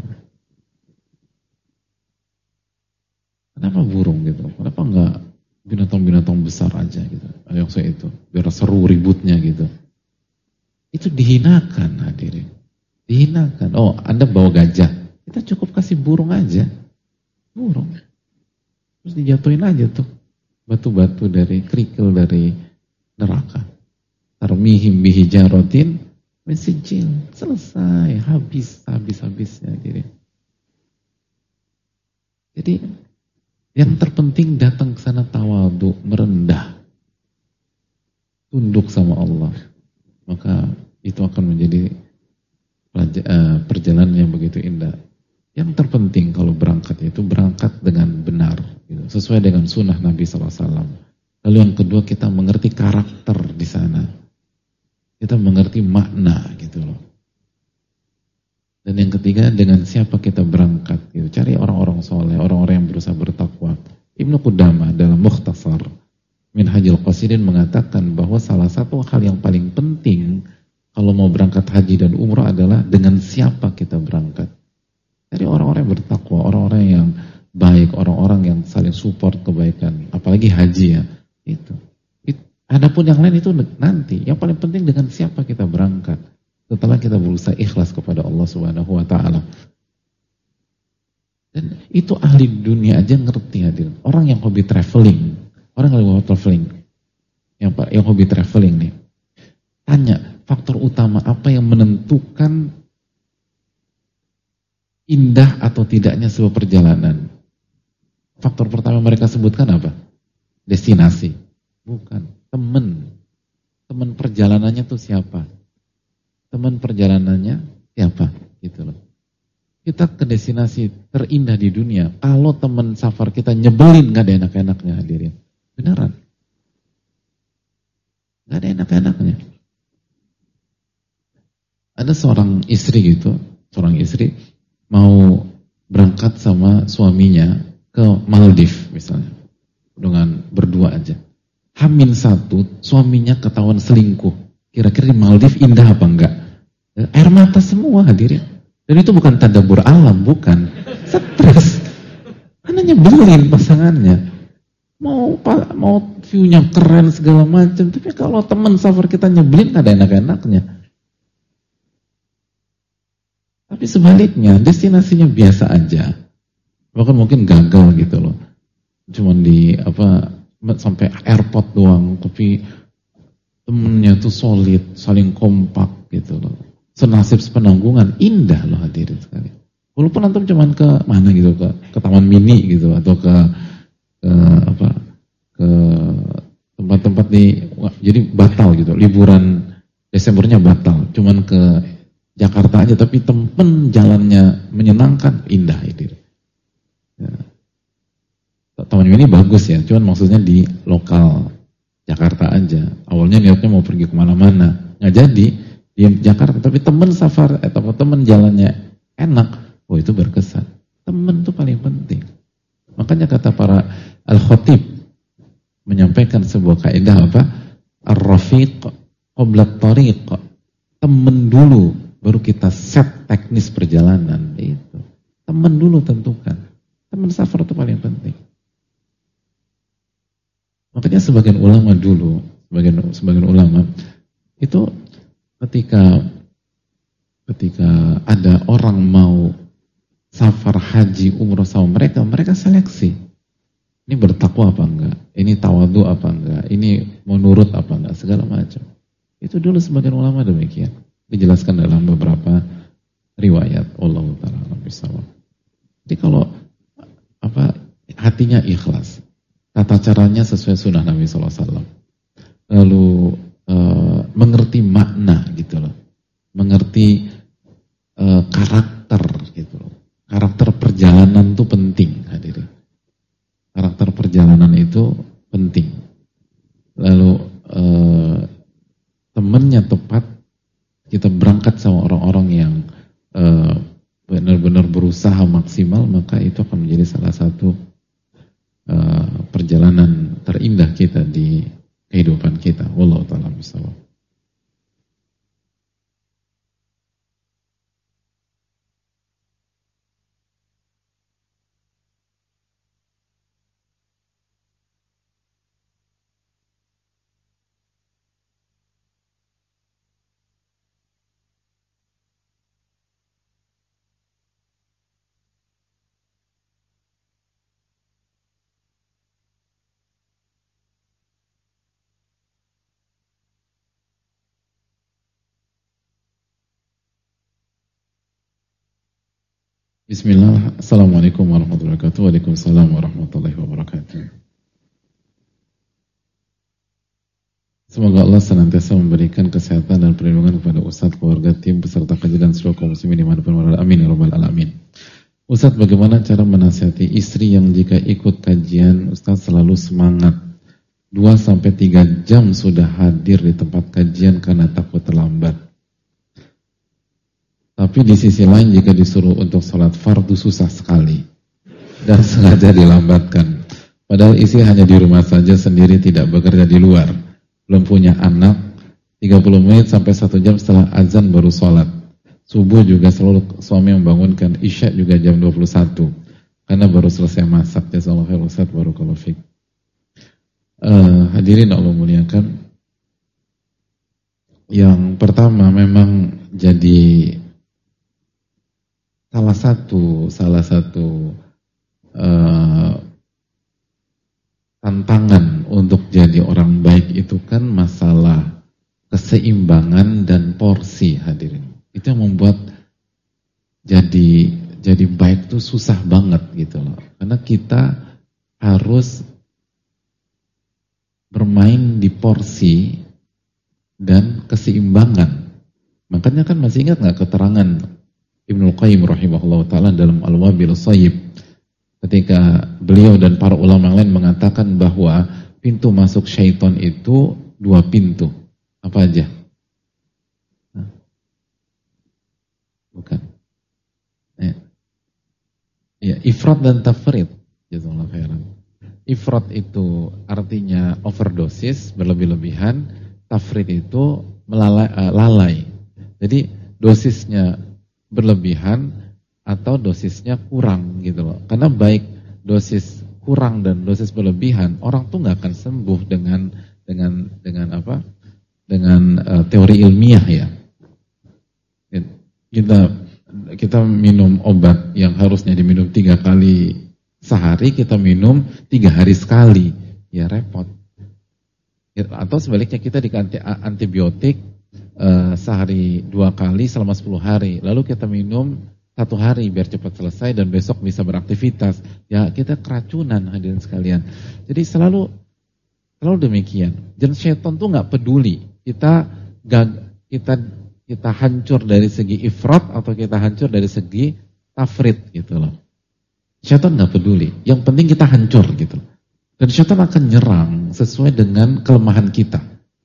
Kenapa burung gitu? Kenapa enggak binatang-binatang besar aja gitu? Yang saya itu, biar seru ributnya gitu. Itu dihinakan, hadirin. Dihinakan. Oh, Anda bawa gajah. Kita cukup kasih burung aja. Burung. Terus dijatuhin aja tuh batu-batu dari kerikil dari neraka. Tarmihim bihijaratin min sijil. Selesai, habisnya, hadirin. Jadi yang terpenting datang ke sana tawadhu, merendah, tunduk sama Allah. Maka itu akan menjadi perjalanan yang begitu indah. Yang terpenting kalau berangkat itu berangkat dengan benar, gitu, sesuai dengan sunnah Nabi SAW. Lalu yang kedua, kita mengerti karakter di sana, kita mengerti makna, gitu loh. Dan yang ketiga, dengan siapa kita berangkat, gitu. Cari orang-orang soleh, orang-orang yang berusaha bertakwa. Ibnu Qudamah dalam Mukhtasar Minhajul Qasidin mengatakan bahwa salah satu hal yang paling penting kalau mau berangkat haji dan umrah adalah dengan siapa kita berangkat. Dari orang-orang yang bertakwa, orang-orang yang baik, orang-orang yang saling support kebaikan, apalagi haji ya. Itu. Adapun yang lain itu nanti. Yang paling penting dengan siapa kita berangkat. Setelah kita berusaha ikhlas kepada Allah Subhanahu wa taala. Dan itu ahli dunia aja ngerti, hadirin. Orang yang hobi traveling, yang hobi traveling nih, tanya faktor utama apa yang menentukan indah atau tidaknya sebuah perjalanan. Faktor pertama mereka sebutkan apa? Destinasi. Bukan, teman perjalanannya tuh siapa? Teman perjalanannya siapa? Gitu loh. Kita ke destinasi terindah di dunia. Kalau teman safar kita nyebelin, gak ada enak-enaknya, hadirin. Beneran. Gak ada enak-enaknya. Ada seorang istri gitu, mau berangkat sama suaminya ke Maldives misalnya, dengan berdua aja. H-1, suaminya ketahuan selingkuh. Kira-kira di Maldives indah apa enggak? Air mata semua, hadirin. Dan itu bukan tadabbur alam, bukan. Stres. Karena nyebelin pasangannya. Mau view-nya keren segala macam, tapi kalau teman safar kita nyebelin, gak ada enak-enaknya. Tapi sebaliknya, destinasinya biasa aja. Bahkan mungkin gagal gitu loh. Cuman sampai airport doang, tapi temennya tuh solid, saling kompak gitu loh. Senasib sepenanggungan, indah loh, hadirin sekali. Walaupun antum cuman ke mana gitu, ke Taman Mini gitu, atau ke tempat-tempat jadi batal gitu, liburan Desembernya batal, cuman ke Jakarta aja, tapi jalannya menyenangkan, indah itu. Ya. Taman Mini bagus ya, cuman maksudnya di lokal Jakarta aja. Awalnya niatnya mau pergi kemana-mana, nggak jadi di Jakarta, tapi teman safar atau teman jalannya enak, oh itu berkesan. Teman itu paling penting. Makanya kata para al-khatib menyampaikan sebuah kaidah apa? Ar-rafiq qabla at-tariq. Teman dulu baru kita set teknis perjalanan. Itu. Teman dulu tentukan. Teman safar itu paling penting. Makanya sebagian ulama dulu, sebagian ulama itu ketika ada orang mau safar haji umroh sama mereka seleksi. Ini bertakwa apa enggak? Ini tawadu apa enggak? Ini mau nurut apa enggak? Segala macam. Itu dulu sebagian ulama demikian. Dijelaskan dalam beberapa riwayat. Wallahu ta'ala bishawab. Jadi kalau hatinya ikhlas, tata caranya sesuai sunnah Nabi SAW, lalu mengerti makna gitu loh, mengerti karakter gitu loh. Karakter perjalanan itu penting, hadirin. Karakter perjalanan itu penting. Lalu temannya tepat, kita berangkat sama orang-orang yang benar-benar berusaha maksimal, maka itu akan menjadi salah satu perjalanan terindah kita di kehidupan kita. Wallahu ta'ala bishawab. Bismillah, Assalamualaikum warahmatullahi wabarakatuh. Waalaikumsalam warahmatullahi wabarakatuh. Semoga Allah senantiasa memberikan kesehatan dan perlindungan kepada Ustadz, keluarga, tim, peserta kajian dan seluruh kaum muslimin dimanapun berada. Amin ya rabbal alamin. Ustadz, bagaimana cara menasihati istri yang jika ikut kajian Ustadz selalu semangat 2-3 jam sudah hadir di tempat kajian karena takut terlambat? Tapi di sisi lain jika disuruh untuk sholat fardu susah sekali dan sengaja dilambatkan. Padahal istri hanya di rumah saja sendiri, tidak bekerja di luar, belum punya anak. 30 menit sampai 1 jam setelah azan baru sholat. Subuh juga selalu suami membangunkan, isya juga jam 21 karena baru selesai masak. Jazakallahu khairan Ustaz, barakallahu fiik. Hadirin Allah muliakan. Yang pertama memang jadi salah satu tantangan untuk jadi orang baik itu kan masalah keseimbangan dan porsi, hadirin. Itu yang membuat jadi baik itu susah banget gitu loh. Karena kita harus bermain di porsi dan keseimbangan. Makanya kan masih ingat nggak keterangan Ibnul Qayyim rahimahullah ta'ala dalam Al-Wabil Shayyib ketika beliau dan para ulama lain mengatakan bahwa pintu masuk syaitan itu 2 pintu. Apa aja? Bukan. Ya, ifrat dan tafrid. Jazakallahu khairan. Ifrat itu artinya overdosis, berlebih-lebihan. Tafrid itu lalai. Jadi dosisnya berlebihan atau dosisnya kurang gitu loh. Karena baik dosis kurang dan dosis berlebihan, orang tuh nggak akan sembuh dengan apa? Dengan teori ilmiah ya. Kita minum obat yang harusnya diminum 3 kali sehari, kita minum 3 hari sekali, ya repot. Atau sebaliknya kita dikasih antibiotik sehari 2 kali selama 10 hari, lalu kita minum 1 hari biar cepat selesai dan besok bisa beraktivitas. Ya kita keracunan, hadirin sekalian. Jadi selalu demikian. Dan syaitan tuh nggak peduli kita hancur dari segi ifrat atau kita hancur dari segi tafrid gitu loh. Syaitan nggak peduli. Yang penting kita hancur gitu. Dan syaitan akan nyerang sesuai dengan kelemahan kita.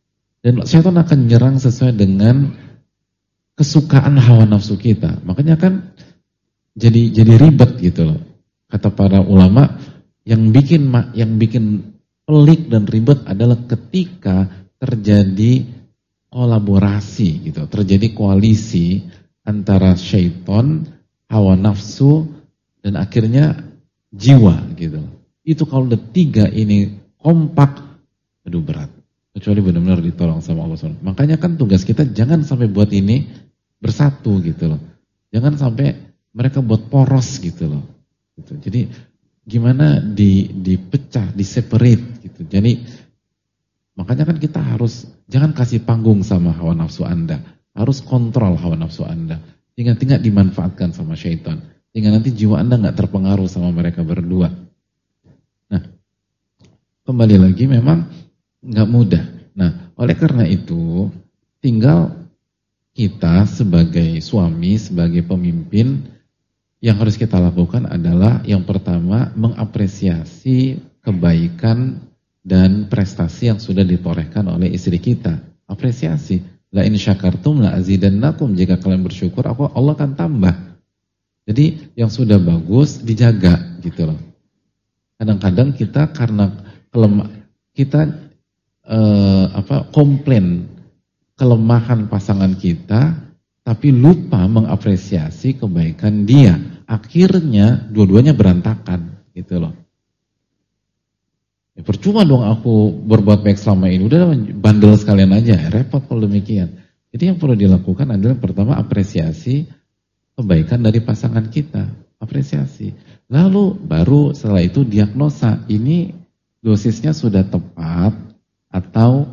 Dan syaitan akan nyerang sesuai dengan kesukaan hawa nafsu kita. Makanya kan jadi ribet gitu loh. Kata para ulama, yang bikin pelik dan ribet adalah ketika terjadi kolaborasi gitu, terjadi koalisi antara syaitan, hawa nafsu, dan akhirnya jiwa gitu. Itu kalau udah tiga ini kompak, aduh berat. Kecuali benar-benar ditolong sama Allah SWT. Makanya kan tugas kita jangan sampai buat ini bersatu gitu loh. Jangan sampai mereka buat poros gitu loh. Gitu. Jadi gimana dipecah, diseparate gitu. Jadi makanya kan kita harus jangan kasih panggung sama hawa nafsu Anda. Harus kontrol hawa nafsu Anda. Tinggal dimanfaatkan sama syaitan. Tinggal nanti jiwa Anda nggak terpengaruh sama mereka berdua. Nah, kembali lagi memang nggak mudah. Nah, oleh karena itu tinggal kita sebagai suami, sebagai pemimpin, yang harus kita lakukan adalah yang pertama mengapresiasi kebaikan dan prestasi yang sudah ditorehkan oleh istri kita. Apresiasi. La in syakartum la azidannakum. Jika kalian bersyukur, Allah akan tambah. Jadi yang sudah bagus dijaga gitu loh. Kadang-kadang kita karena kita komplain kelemahan pasangan kita, tapi lupa mengapresiasi kebaikan dia. Akhirnya dua-duanya berantakan gitu loh. Ya, percuma dong aku berbuat baik selama ini, udah bandel sekalian aja, repot kalau demikian. Jadi yang perlu dilakukan adalah pertama apresiasi kebaikan dari pasangan kita, apresiasi. Lalu baru setelah itu diagnosa, ini dosisnya sudah tepat atau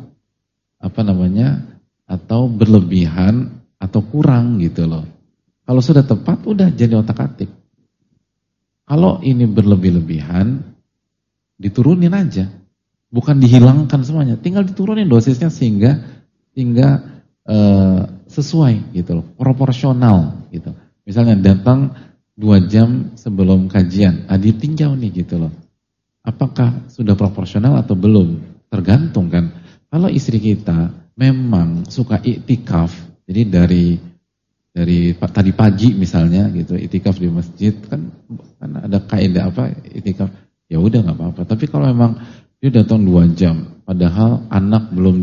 atau berlebihan atau kurang gitu loh. Kalau sudah tepat udah jadi otak-atik. Kalau ini berlebih-lebihan diturunin aja. Bukan dihilangkan semuanya, tinggal diturunin dosisnya sehingga sesuai gitu loh, proporsional gitu. Misalnya datang 2 jam sebelum kajian, ditinjau nih gitu loh. Apakah sudah proporsional atau belum? Tergantung kan. Kalau istri kita memang suka iktikaf, jadi dari tadi pagi misalnya gitu, iktikaf di masjid kan ada kaidah iktikaf, ya udah nggak apa-apa. Tapi kalau memang dia datang 2 jam, padahal anak belum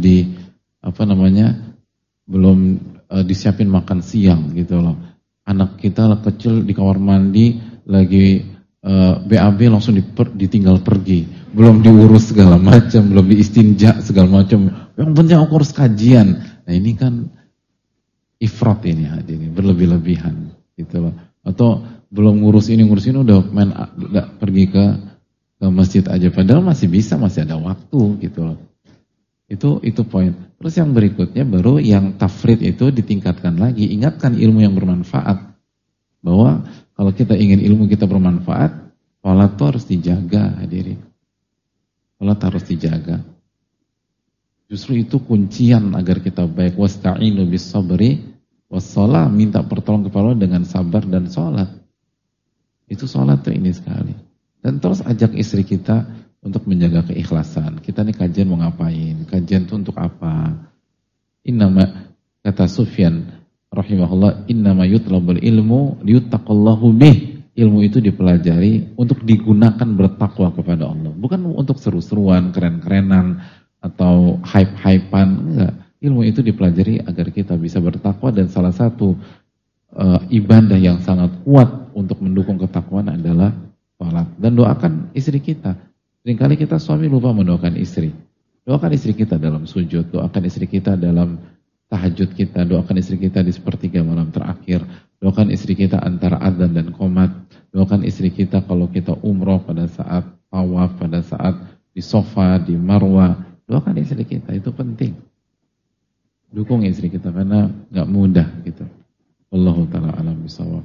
disiapin makan siang gitu loh. Anak kita kecil di kamar mandi lagi BAB langsung ditinggal pergi, belum diurus segala macam, belum diistinja segala macam. Yang penting aku harus kajian. Nah ini kan ifrat ini hadirin, berlebih-lebihan gitu loh. Atau belum ngurus ini udah pergi ke masjid aja, padahal masih bisa, masih ada waktu gitu loh. Itu poin. Terus yang berikutnya baru yang tafrid itu ditingkatkan lagi. Ingatkan ilmu yang bermanfaat. Bahwa kalau kita ingin ilmu kita bermanfaat, sholat itu harus dijaga hadirin. Sholat harus dijaga. Justru itu kuncian agar kita baik. Wasta'inu bis sabri wassalah, minta pertolongan kepada Allah dengan sabar dan sholat. Itu sholat tuh ini sekali. Dan terus ajak istri kita untuk menjaga keikhlasan. Kita nih kajian mau ngapain? Kajian itu untuk apa? Kata Sufyan rahimahullah, innama yutlabul ilmu liyuttaqallahu bih. Ilmu itu dipelajari untuk digunakan bertakwa kepada Allah. Bukan untuk seru-seruan, keren-kerenan, atau hype-hypean. Enggak. Ilmu itu dipelajari agar kita bisa bertakwa, dan salah satu ibadah yang sangat kuat untuk mendukung ketakwaan adalah sholat. Dan doakan istri kita. Seringkali kita suami lupa mendoakan istri. Doakan istri kita dalam sujud, doakan istri kita dalam tahajud kita, doakan istri kita di sepertiga malam terakhir, doakan istri kita antara adzan dan qomat, doakan istri kita kalau kita umroh pada saat tawaf, pada saat di sofa, di marwah, doakan istri kita, itu penting. Dukung istri kita karena nggak mudah gitu. Wallahu ta'ala alam bisawab.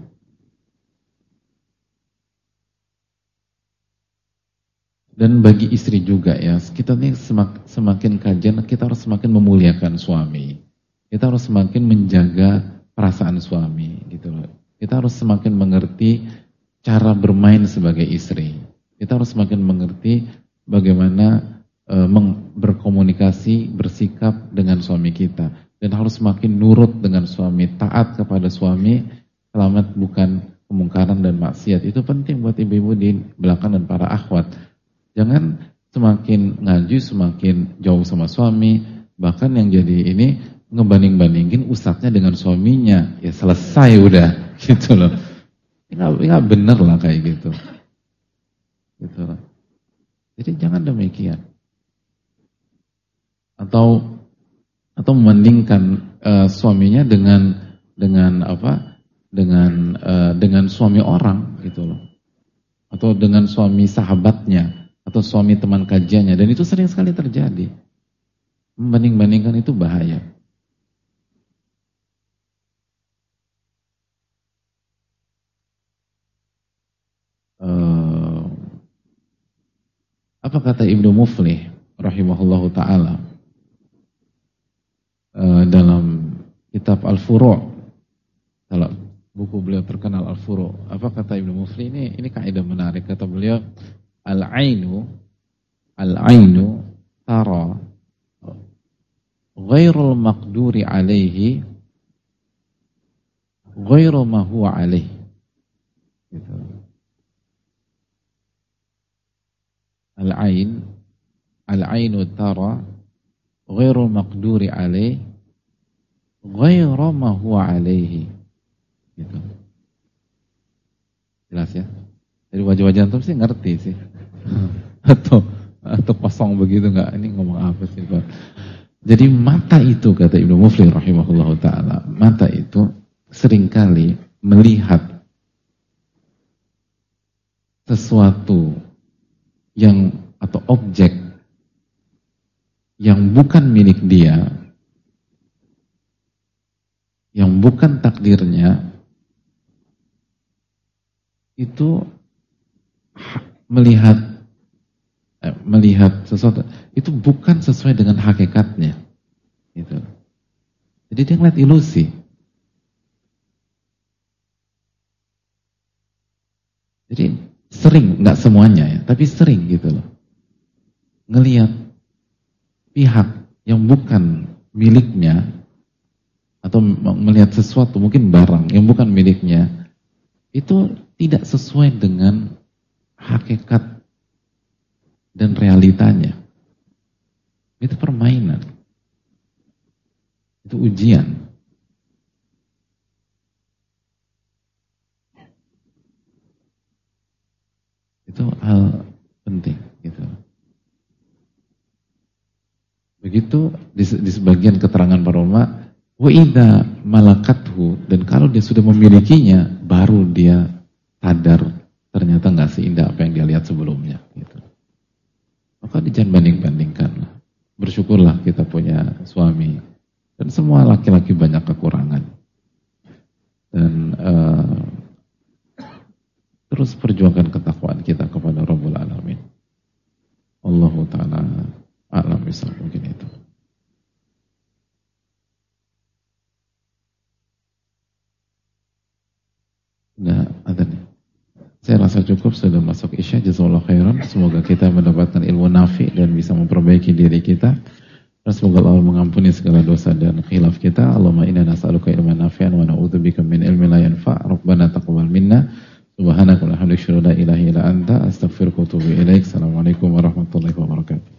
Dan bagi istri juga ya, kita nih semakin kajian, kita harus semakin memuliakan suami. Kita harus semakin menjaga perasaan suami gitu loh. Kita harus semakin mengerti cara bermain sebagai istri. Kita harus semakin mengerti bagaimana berkomunikasi, bersikap dengan suami kita, dan harus semakin nurut dengan suami, taat kepada suami, selamat bukan kemungkaran dan maksiat. Itu penting buat ibu-ibu di belakang dan para akhwat. Jangan semakin ngaji semakin jauh sama suami, bahkan yang jadi ini ngebanding-bandingin ustadznya dengan suaminya, ya selesai udah gitu loh. Nggak bener lah kayak gitu loh. Jadi jangan demikian. Atau membandingkan suaminya dengan suami orang gitu loh, atau dengan suami sahabatnya atau suami teman kajiannya, dan itu sering sekali terjadi. Membanding-bandingkan itu bahaya. Apa kata Ibnu Muflih rahimahullahu ta'ala dalam kitab Al-Furu', kalau buku beliau terkenal Al-Furu', apa kata Ibnu Muflih? Ini kaidah menarik. Kata beliau, al-ainu tara ghairul maqduri alaihi ghairu ma huwa alaihi gitu. Al-ainu tara ghairu maqduri alaihi ghairu ma huwa alaihi gitu. Jelas ya? Dari wajah-wajah antum sih ngerti sih. atau kosong begitu enggak? Ini ngomong apa sih, Pak? Jadi mata itu, kata Ibnu Muflih rahimahullahu taala, mata itu seringkali melihat sesuatu yang atau objek yang bukan milik dia, yang bukan takdirnya, itu melihat sesuatu itu bukan sesuai dengan hakikatnya gitu. Jadi dia ngeliat ilusi. Jadi sering, nggak semuanya ya, tapi sering gitu loh, ngelihat pihak yang bukan miliknya, atau melihat sesuatu, mungkin barang yang bukan miliknya, itu tidak sesuai dengan hakikat dan realitanya. Itu permainan, itu ujian. Itu hal penting gitu. Begitu di sebagian keterangan para ulama, wa idza malakathu, dan kalau dia sudah memilikinya, baru dia sadar ternyata nggak seindah apa yang dia lihat sebelumnya gitu. Maka jangan banding-bandingkan. Bersyukurlah kita punya suami, dan semua laki-laki banyak kekurangan, dan terus perjuangkan ketakwaan kita kepada Rabbul Alamin. Allahu ta'ala a'lam bishawab. Mungkin itu. Nah, ada nih. Saya rasa cukup, sudah masuk Isya. Jazakallahu khairan. Semoga kita mendapatkan ilmu nafi dan bisa memperbaiki diri kita. Dan semoga Allah mengampuni segala dosa dan khilaf kita. Allahumma inna nas'aluka ilman nafi'an wa na'udzubika min ilmin la yanfa'. Rabbana taqabbal minna. Subhanaka wa bihamdika, la ilaha illa anta, astaghfiruka wa atubu ilaik. Assalamualaikum warahmatullahi wabarakatuh.